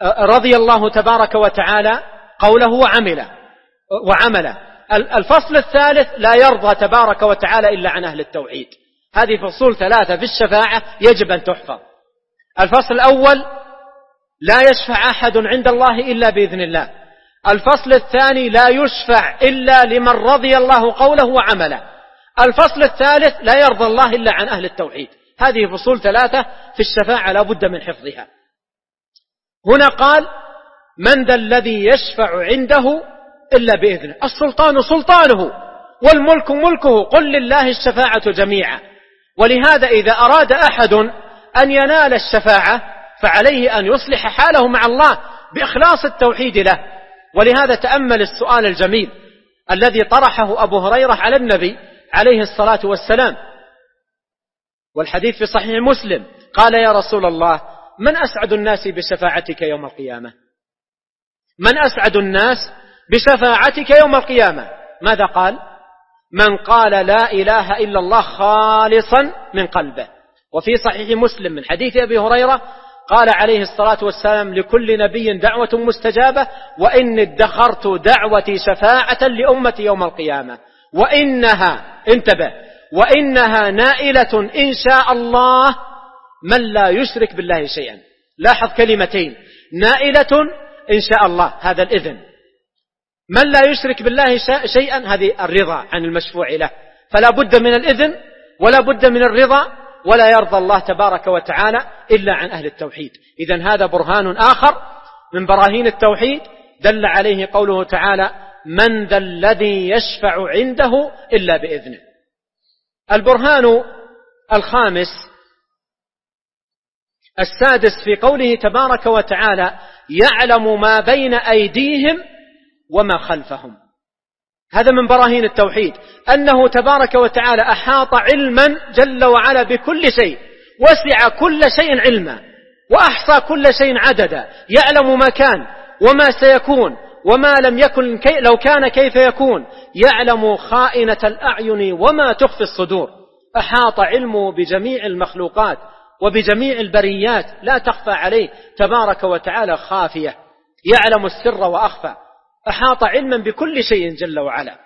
رضي الله تبارك وتعالى قوله وعمله. الفصل الثالث لا يرضى تبارك وتعالى إلا عن أهل التوحيد. هذه فصول 3 في الشفاعة يجب أن تحفظ. الفصل الأول لا يشفع أحد عند الله إلا بإذن الله. الفصل الثاني لا يشفع إلا لمن رضي الله قوله وعمله. الفصل الثالث لا يرضى الله إلا عن أهل التوحيد. هذه فصول 3 في الشفاعة لا بد من حفظها. هنا قال من ذا الذي يشفع عنده إلا بإذنه. السلطان سلطانه والملك ملكه، قل لله الشفاعة جميعا. ولهذا إذا أراد أحد أن ينال الشفاعة فعليه أن يصلح حاله مع الله بإخلاص التوحيد له. ولهذا تأمل السؤال الجميل الذي طرحه أبو هريرة على النبي عليه الصلاة والسلام، والحديث في صحيح مسلم، قال يا رسول الله من أسعد الناس بشفاعتك يوم القيامة؟ من أسعد الناس بشفاعتك يوم القيامة؟ ماذا قال؟ من قال لا إله إلا الله خالصا من قلبه. وفي صحيح مسلم من حديث أبي هريرة قال عليه الصلاة والسلام لكل نبي دعوة مستجابة وإني ادخرت دعوتي شفاعة لأمتي يوم القيامة وإنها، انتبه، وإنها نائلة إن شاء الله من لا يشرك بالله شيئا. لاحظ كلمتين، نائلة إن شاء الله، هذا الإذن. من لا يشرك بالله شيئا، هذه الرضا عن المشفوع له. فلا بد من الإذن ولا بد من الرضا، ولا يرضى الله تبارك وتعالى إلا عن أهل التوحيد. إذن هذا برهان آخر من براهين التوحيد دل عليه قوله تعالى من ذا الذي يشفع عنده إلا بإذنه. البرهان الخامس السادس في قوله تبارك وتعالى يعلم ما بين أيديهم وما خلفهم. هذا من براهين التوحيد أنه تبارك وتعالى أحاط علما جل وعلا بكل شيء، وسع كل شيء علما، وأحصى كل شيء عددا، يعلم ما كان وما سيكون وما لم يكن لو كان كيف يكون، يعلم خائنة الأعين وما تخفي الصدور. أحاط علمه بجميع المخلوقات وبجميع البريات، لا تخفى عليه تبارك وتعالى خافية، يعلم السر وأخفى. أحاط علما بكل شيء جل وعلا.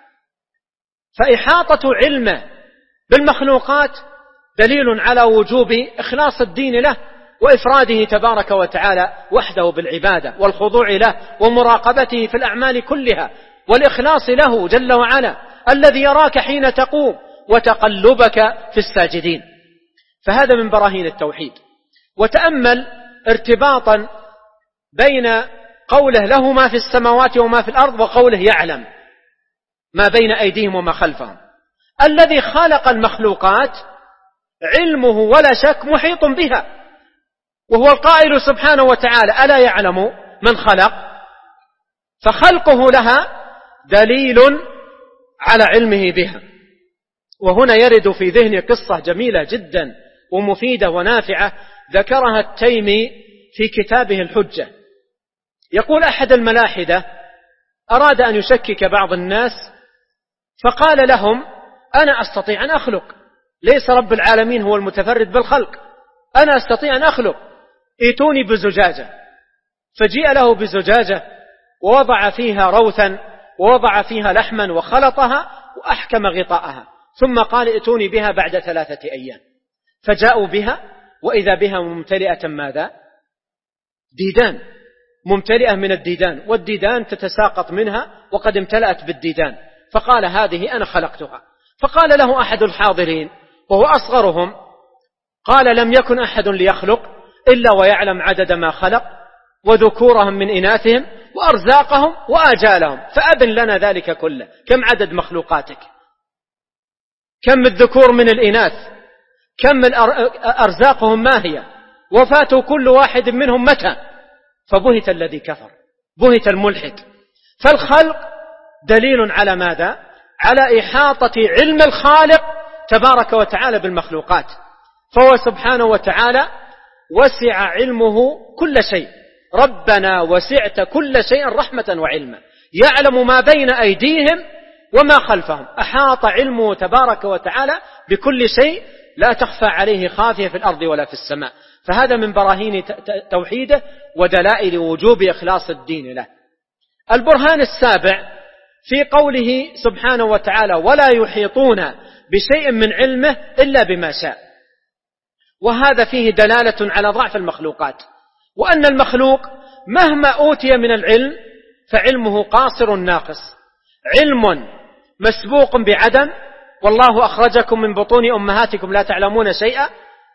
فإحاطة علمه بالمخلوقات دليل على وجوب إخلاص الدين له وإفراده تبارك وتعالى وحده بالعبادة والخضوع له ومراقبته في الأعمال كلها والإخلاص له جل وعلا الذي يراك حين تقوم وتقلبك في الساجدين. فهذا من براهين التوحيد. وتأمل ارتباطا بين قوله له ما في السماوات وما في الأرض وقوله يعلم ما بين أيديهم وما خلفهم. الذي خلق المخلوقات علمه ولا شك محيط بها، وهو القائل سبحانه وتعالى ألا يعلم من خلق؟ فخلقه لها دليل على علمه بها. وهنا يرد في ذهني قصة جميلة جدا ومفيدة ونافعة ذكرها التيمي في كتابه الحجة. يقول أحد الملاحدة أراد أن يشكك بعض الناس فقال لهم أنا أستطيع أن أخلق، ليس رب العالمين هو المتفرد بالخلق، أنا أستطيع أن أخلق، ائتوني بزجاجة. فجيء له بزجاجة ووضع فيها روثا ووضع فيها لحما وخلطها وأحكم غطاءها، ثم قال ائتوني بها بعد 3 أيام. فجاءوا بها وإذا بها ممتلئة ماذا؟ ديدان، ممتلئة من الديدان، والديدان تتساقط منها وقد امتلأت بالديدان. فقال هذه أنا خلقتها. فقال له أحد الحاضرين وهو أصغرهم قال لم يكن أحد ليخلق إلا ويعلم عدد ما خلق وذكورهم من إناثهم وأرزاقهم وآجالهم، فأبن لنا ذلك كله. كم عدد مخلوقاتك؟ كم الذكور من الإناث؟ كم أرزاقهم ما هي؟ وفاة كل واحد منهم متى؟ فبهت الذي كفر، بهت الملحد. فالخلق دليل على ماذا؟ على إحاطة علم الخالق تبارك وتعالى بالمخلوقات. فهو سبحانه وتعالى وسع علمه كل شيء، ربنا وسعت كل شيء رحمة وعلما، يعلم ما بين أيديهم وما خلفهم. أحاط علمه تبارك وتعالى بكل شيء لا تخفى عليه خافية في الأرض ولا في السماء. فهذا من براهين توحيده ودلائل وجوب إخلاص الدين له. البرهان السابع في قوله سبحانه وتعالى: ولا يحيطون بشيء من علمه إلا بما شاء. وهذا فيه دلالة على ضعف المخلوقات، وأن المخلوق مهما أوتي من العلم فعلمه قاصر ناقص، علم مسبوق بعدم، والله أخرجكم من بطون أمهاتكم لا تعلمون شيئا،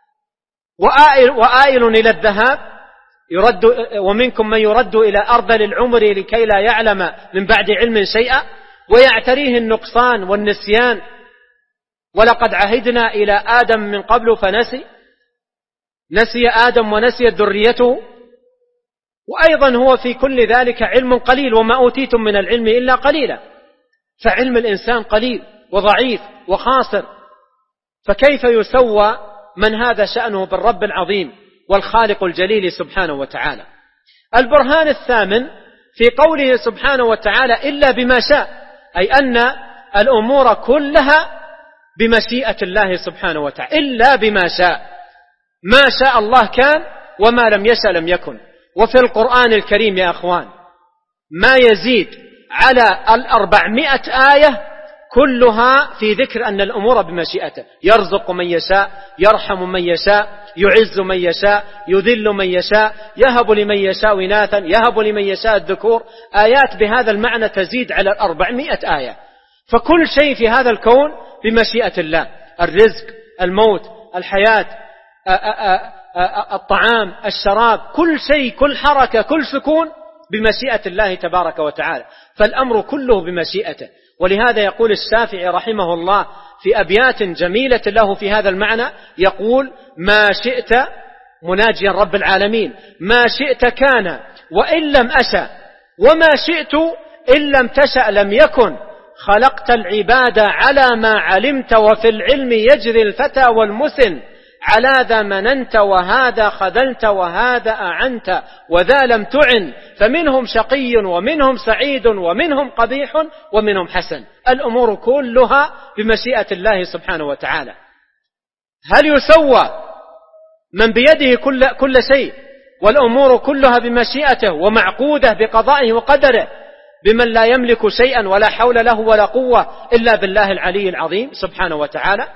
وآئل إلى الذهاب يرد، ومنكم من يرد إلى أرذل العمر لكي لا يعلم من بعد علم شيئا، ويعتريه النقصان والنسيان. ولقد عهدنا إلى آدم من قبل فنسي، نسي آدم ونسيت ذريته. وأيضا هو في كل ذلك علم قليل، وما أوتيتم من العلم إلا قليلا. فعلم الإنسان قليل وضعيف وخاسر، فكيف يسوى من هذا شأنه بالرب العظيم والخالق الجليل سبحانه وتعالى؟ البرهان الثامن في قوله سبحانه وتعالى: إلا بما شاء، أي أن الأمور كلها بمشيئة الله سبحانه وتعالى، إلا بما شاء، ما شاء الله كان وما لم يشأ لم يكن. وفي القرآن الكريم يا أخوان ما يزيد على 400 آية كلها في ذكر أن الأمور بمشيئته، يرزق من يشاء، يرحم من يشاء، يعز من يشاء، يذل من يشاء، يهب لمن يشاء إناثا، يهب لمن يشاء الذكور. آيات بهذا المعنى تزيد على 400 آية. فكل شيء في هذا الكون بمشيئة الله، الرزق، الموت، الحياة، الطعام، الشراب، كل شيء، كل حركة، كل سكون بمشيئة الله تبارك وتعالى. فالأمر كله بمشيئته. ولهذا يقول الشافعي رحمه الله في أبيات جميلة له في هذا المعنى، يقول: ما شئت، مناجيا رب العالمين، ما شئت كان وإن لم أشأ، وما شئت إن لم تشأ لم يكن، خلقت العباد على ما علمت، وفي العلم يجري الفتى والمسن، على ذا مننت وهذا خذلت وهذا أعنت، وذا لم تعن، فمنهم شقي ومنهم سعيد ومنهم قبيح ومنهم حسن. الأمور كلها بمشيئة الله سبحانه وتعالى. هل يسوى من بيده كل شيء والأمور كلها بمشيئته ومعقودة بقضائه وقدره بمن لا يملك شيئا ولا حول له ولا قوة إلا بالله العلي العظيم سبحانه وتعالى؟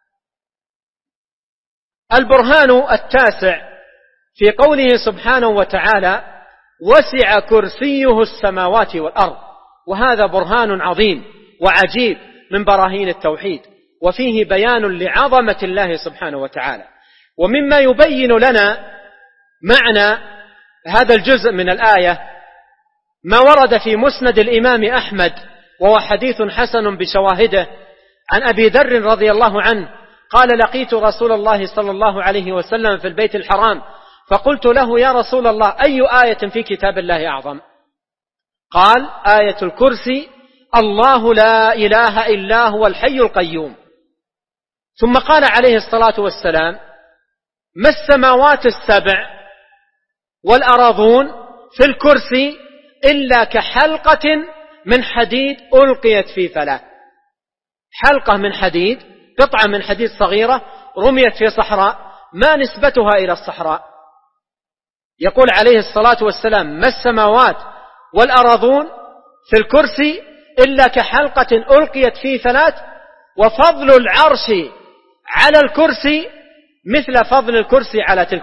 البرهان التاسع في قوله سبحانه وتعالى: وسع كرسيه السماوات والأرض. وهذا برهان عظيم وعجيب من براهين التوحيد، وفيه بيان لعظمة الله سبحانه وتعالى. ومما يبين لنا معنى هذا الجزء من الآية ما ورد في مسند الإمام أحمد، وهو حديث حسن بشواهده، عن أبي ذر رضي الله عنه قال: لقيت رسول الله صلى الله عليه وسلم في البيت الحرام، فقلت له: يا رسول الله، أي آية في كتاب الله أعظم؟ قال: آية الكرسي، الله لا إله إلا هو الحي القيوم. ثم قال عليه الصلاة والسلام: ما السماوات السبع والأراضون في الكرسي إلا كحلقة من حديد ألقيت في فلاة. حلقة من حديد، قطعة من حديد صغيرة رميت في صحراء، ما نسبتها إلى الصحراء؟ يقول عليه الصلاة والسلام: ما السماوات والأراضون في الكرسي إلا كحلقة ألقيت في فلاة، وفضل العرش على الكرسي مثل فضل الكرسي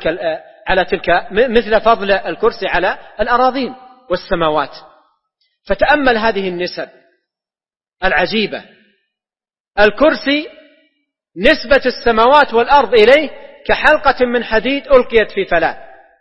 مثل فضل الكرسي على الأراضين والسماوات. فتأمل هذه النسب العجيبة. الكرسي نسبة السماوات والأرض إليه كحلقة من حديد ألقيت في فلاة،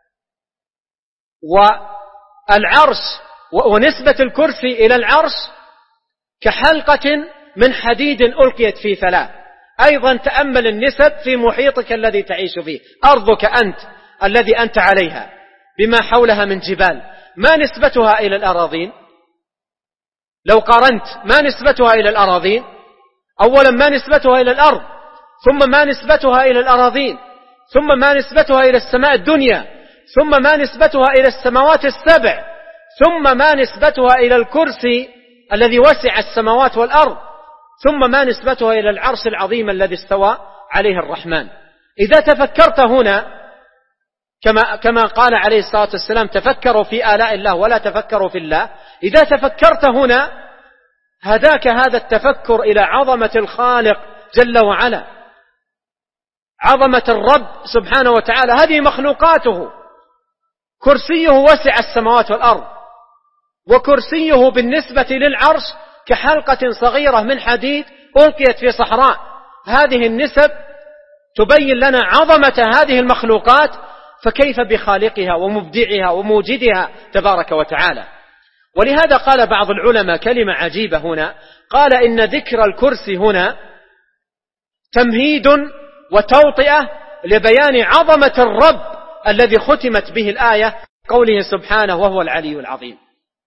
والعرش ونسبة الكرسي إلى العرش كحلقة من حديد ألقيت في فلاة. أيضا تأمل النسب في محيطك الذي تعيش فيه، أرضك أنت الذي أنت عليها بما حولها من جبال، ما نسبتها إلى الأراضين؟ لو قارنت ما نسبتها إلى الأراضين؟ أولا ما نسبتها إلى الأرض، ثم ما نسبتها إلى الأراضين، ثم ما نسبتها إلى السماء الدنيا، ثم ما نسبتها إلى السماوات السبع، ثم ما نسبتها إلى الكرسي الذي وسع السماوات والأرض، ثم ما نسبتها إلى العرش العظيم الذي استوى عليه الرحمن. إذا تفكرت هنا كما قال عليه الصلاة والسلام تفكروا في آلاء الله ولا تفكروا في الله، إذا تفكرت هنا هداك هذا التفكر إلى عظمة الخالق جل وعلا، عظمة الرب سبحانه وتعالى. هذه مخلوقاته، كرسيه وسع السماوات والأرض، وكرسيه بالنسبة للعرش كحلقة صغيرة من حديد ألقيت في صحراء. هذه النسب تبين لنا عظمة هذه المخلوقات، فكيف بخالقها ومبدعها وموجدها تبارك وتعالى. ولهذا قال بعض العلماء كلمة عجيبة هنا، قال إن ذكر الكرسي هنا تمهيد وتوطئة لبيان عظمة الرب الذي ختمت به الآية قوله سبحانه وهو العلي العظيم.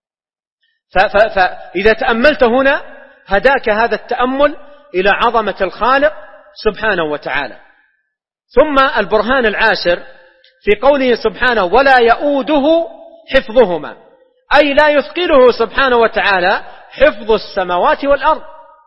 فإذا تأملت هنا هداك هذا التأمل إلى عظمة الخالق سبحانه وتعالى. ثم البرهان العاشر في قوله سبحانه ولا يؤوده حفظهما، أي لا يثقله سبحانه وتعالى حفظ السماوات والأرض.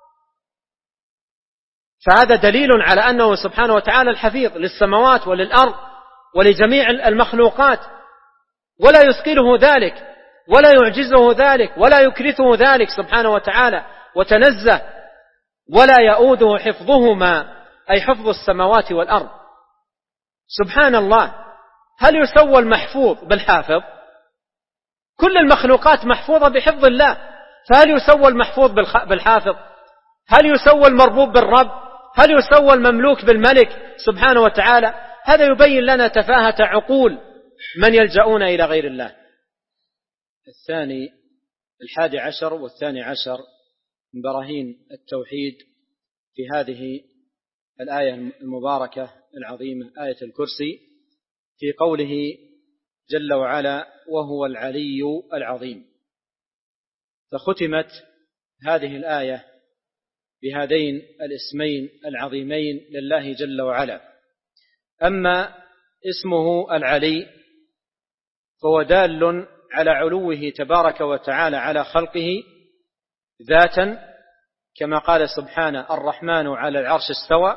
فهذا دليل على أنه سبحانه وتعالى الحفيظ للسماوات وللأرض ولجميع المخلوقات، ولا يثقله ذلك ولا يعجزه ذلك ولا يكرثه ذلك سبحانه وتعالى وتنزه. ولا يؤوده حفظهما أي حفظ السماوات والأرض. سبحان الله، هل يسوى المحفوظ بالحافظ؟ كل المخلوقات محفوظة بحفظ الله، فهل يسوى المحفوظ بالحافظ؟ هل يسوى المربوب بالرب؟ هل يسوى المملوك بالملك سبحانه وتعالى؟ هذا يبين لنا تفاهة عقول من يلجؤون إلى غير الله. الثاني 11 و12 من براهين التوحيد في هذه الآية المباركة العظيمة آية الكرسي في قوله جل وعلا وهو العلي العظيم. فختمت هذه الآية بهذين الاسمين العظيمين لله جل وعلا. أما اسمه العلي فهو دال على علوه تبارك وتعالى على خلقه ذاتا، كما قال سبحانه الرحمن على العرش استوى،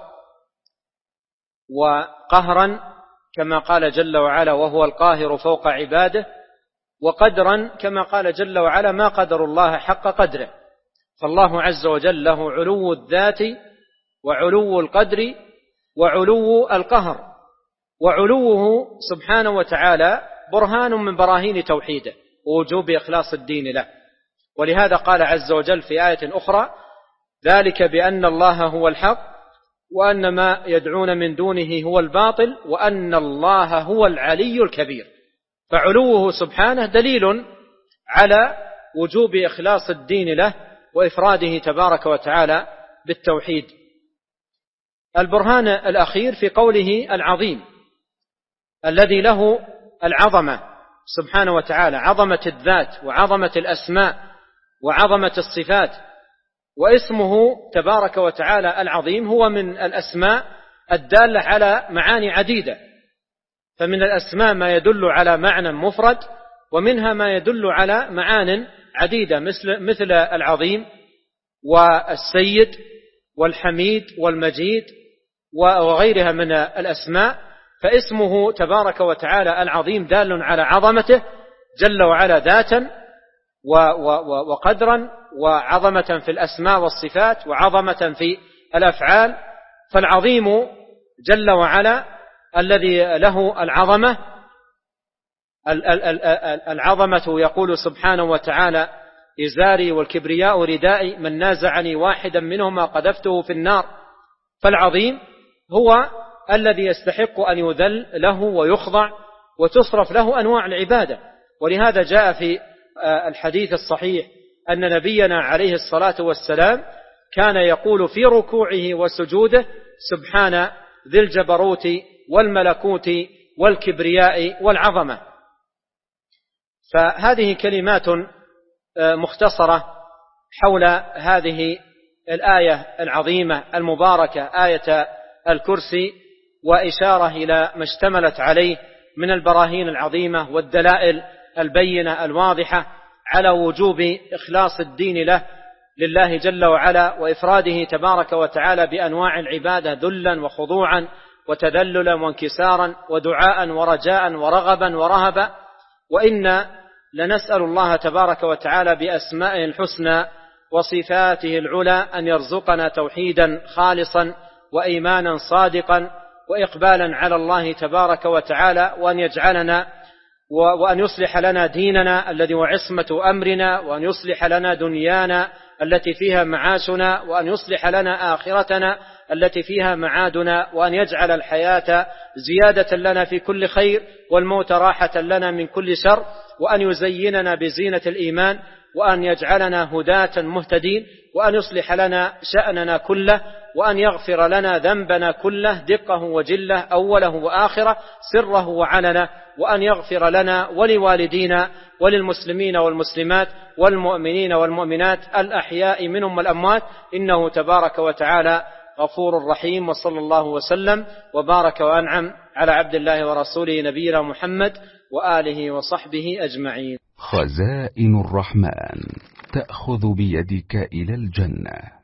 وقهرا كما قال جل وعلا وهو القاهر فوق عباده، وقدرا كما قال جل وعلا ما قدر الله حق قدره. فالله عز وجل له علو الذات وعلو القدر وعلو القهر، وعلوه سبحانه وتعالى برهان من براهين توحيده ووجوب إخلاص الدين له. ولهذا قال عز وجل في آية أخرى ذلك بأن الله هو الحق وأن ما يدعون من دونه هو الباطل وأن الله هو العلي الكبير. فعلوه سبحانه دليل على وجوب إخلاص الدين له وإفراده تبارك وتعالى بالتوحيد. البرهان الأخير في قوله العظيم الذي له العظمة سبحانه وتعالى، عظمة الذات وعظمة الأسماء وعظمة الصفات. واسمه تبارك وتعالى العظيم هو من الأسماء الدالة على معاني عديدة، فمن الأسماء ما يدل على معنى مفرد، ومنها ما يدل على معان عديدة مثل العظيم والسيد والحميد والمجيد وغيرها من الأسماء. فاسمه تبارك وتعالى العظيم دال على عظمته جل وعلا ذاتا وقدرا، وعظمة في الأسماء والصفات، وعظمة في الأفعال. فالعظيم جل وعلا الذي له العظمة، العظمة يقول سبحانه وتعالى إزاري والكبرياء ردائي من نازعني واحدا منهما قذفته في النار. فالعظيم هو الذي يستحق أن يذل له ويخضع وتصرف له أنواع العبادة. ولهذا جاء في الحديث الصحيح أن نبينا عليه الصلاة والسلام كان يقول في ركوعه وسجوده سبحان ذي الجبروت والملكوت والكبرياء والعظمة. فهذه كلمات مختصرة حول هذه الآية العظيمة المباركة آية الكرسي، وإشارة إلى ما اشتملت عليه من البراهين العظيمة والدلائل البينة الواضحة على وجوب إخلاص الدين له لله جل وعلا، وإفراده تبارك وتعالى بأنواع العبادة ذلا وخضوعا وتذللا وانكسارا ودعاء ورجاء ورغبا ورهبا. وإنا لنسأل الله تبارك وتعالى بأسمائه الحسنى وصفاته العلى أن يرزقنا توحيدا خالصا وإيمانا صادقا وإقبالا على الله تبارك وتعالى، وأن يجعلنا وأن يصلح لنا ديننا الذي هو عصمة أمرنا، وأن يصلح لنا دنيانا التي فيها معاشنا، وأن يصلح لنا آخرتنا التي فيها معادنا، وأن يجعل الحياة زيادة لنا في كل خير والموت راحة لنا من كل شر، وأن يزيننا بزينة الإيمان، وأن يجعلنا هداة مهتدين، وأن يصلح لنا شأننا كله، وأن يغفر لنا ذنبنا كله دقه وجله أوله وآخره سره وعلنه، وأن يغفر لنا ولوالدينا وللمسلمين والمسلمات والمؤمنين والمؤمنات الأحياء منهم والأموات، إنه تبارك وتعالى غفور رحيم. وصلى الله وسلم وبارك وأنعم على عبد الله ورسوله نبينا محمد وآله وصحبه أجمعين. خزائن الرحمن تأخذ بيدك إلى الجنة.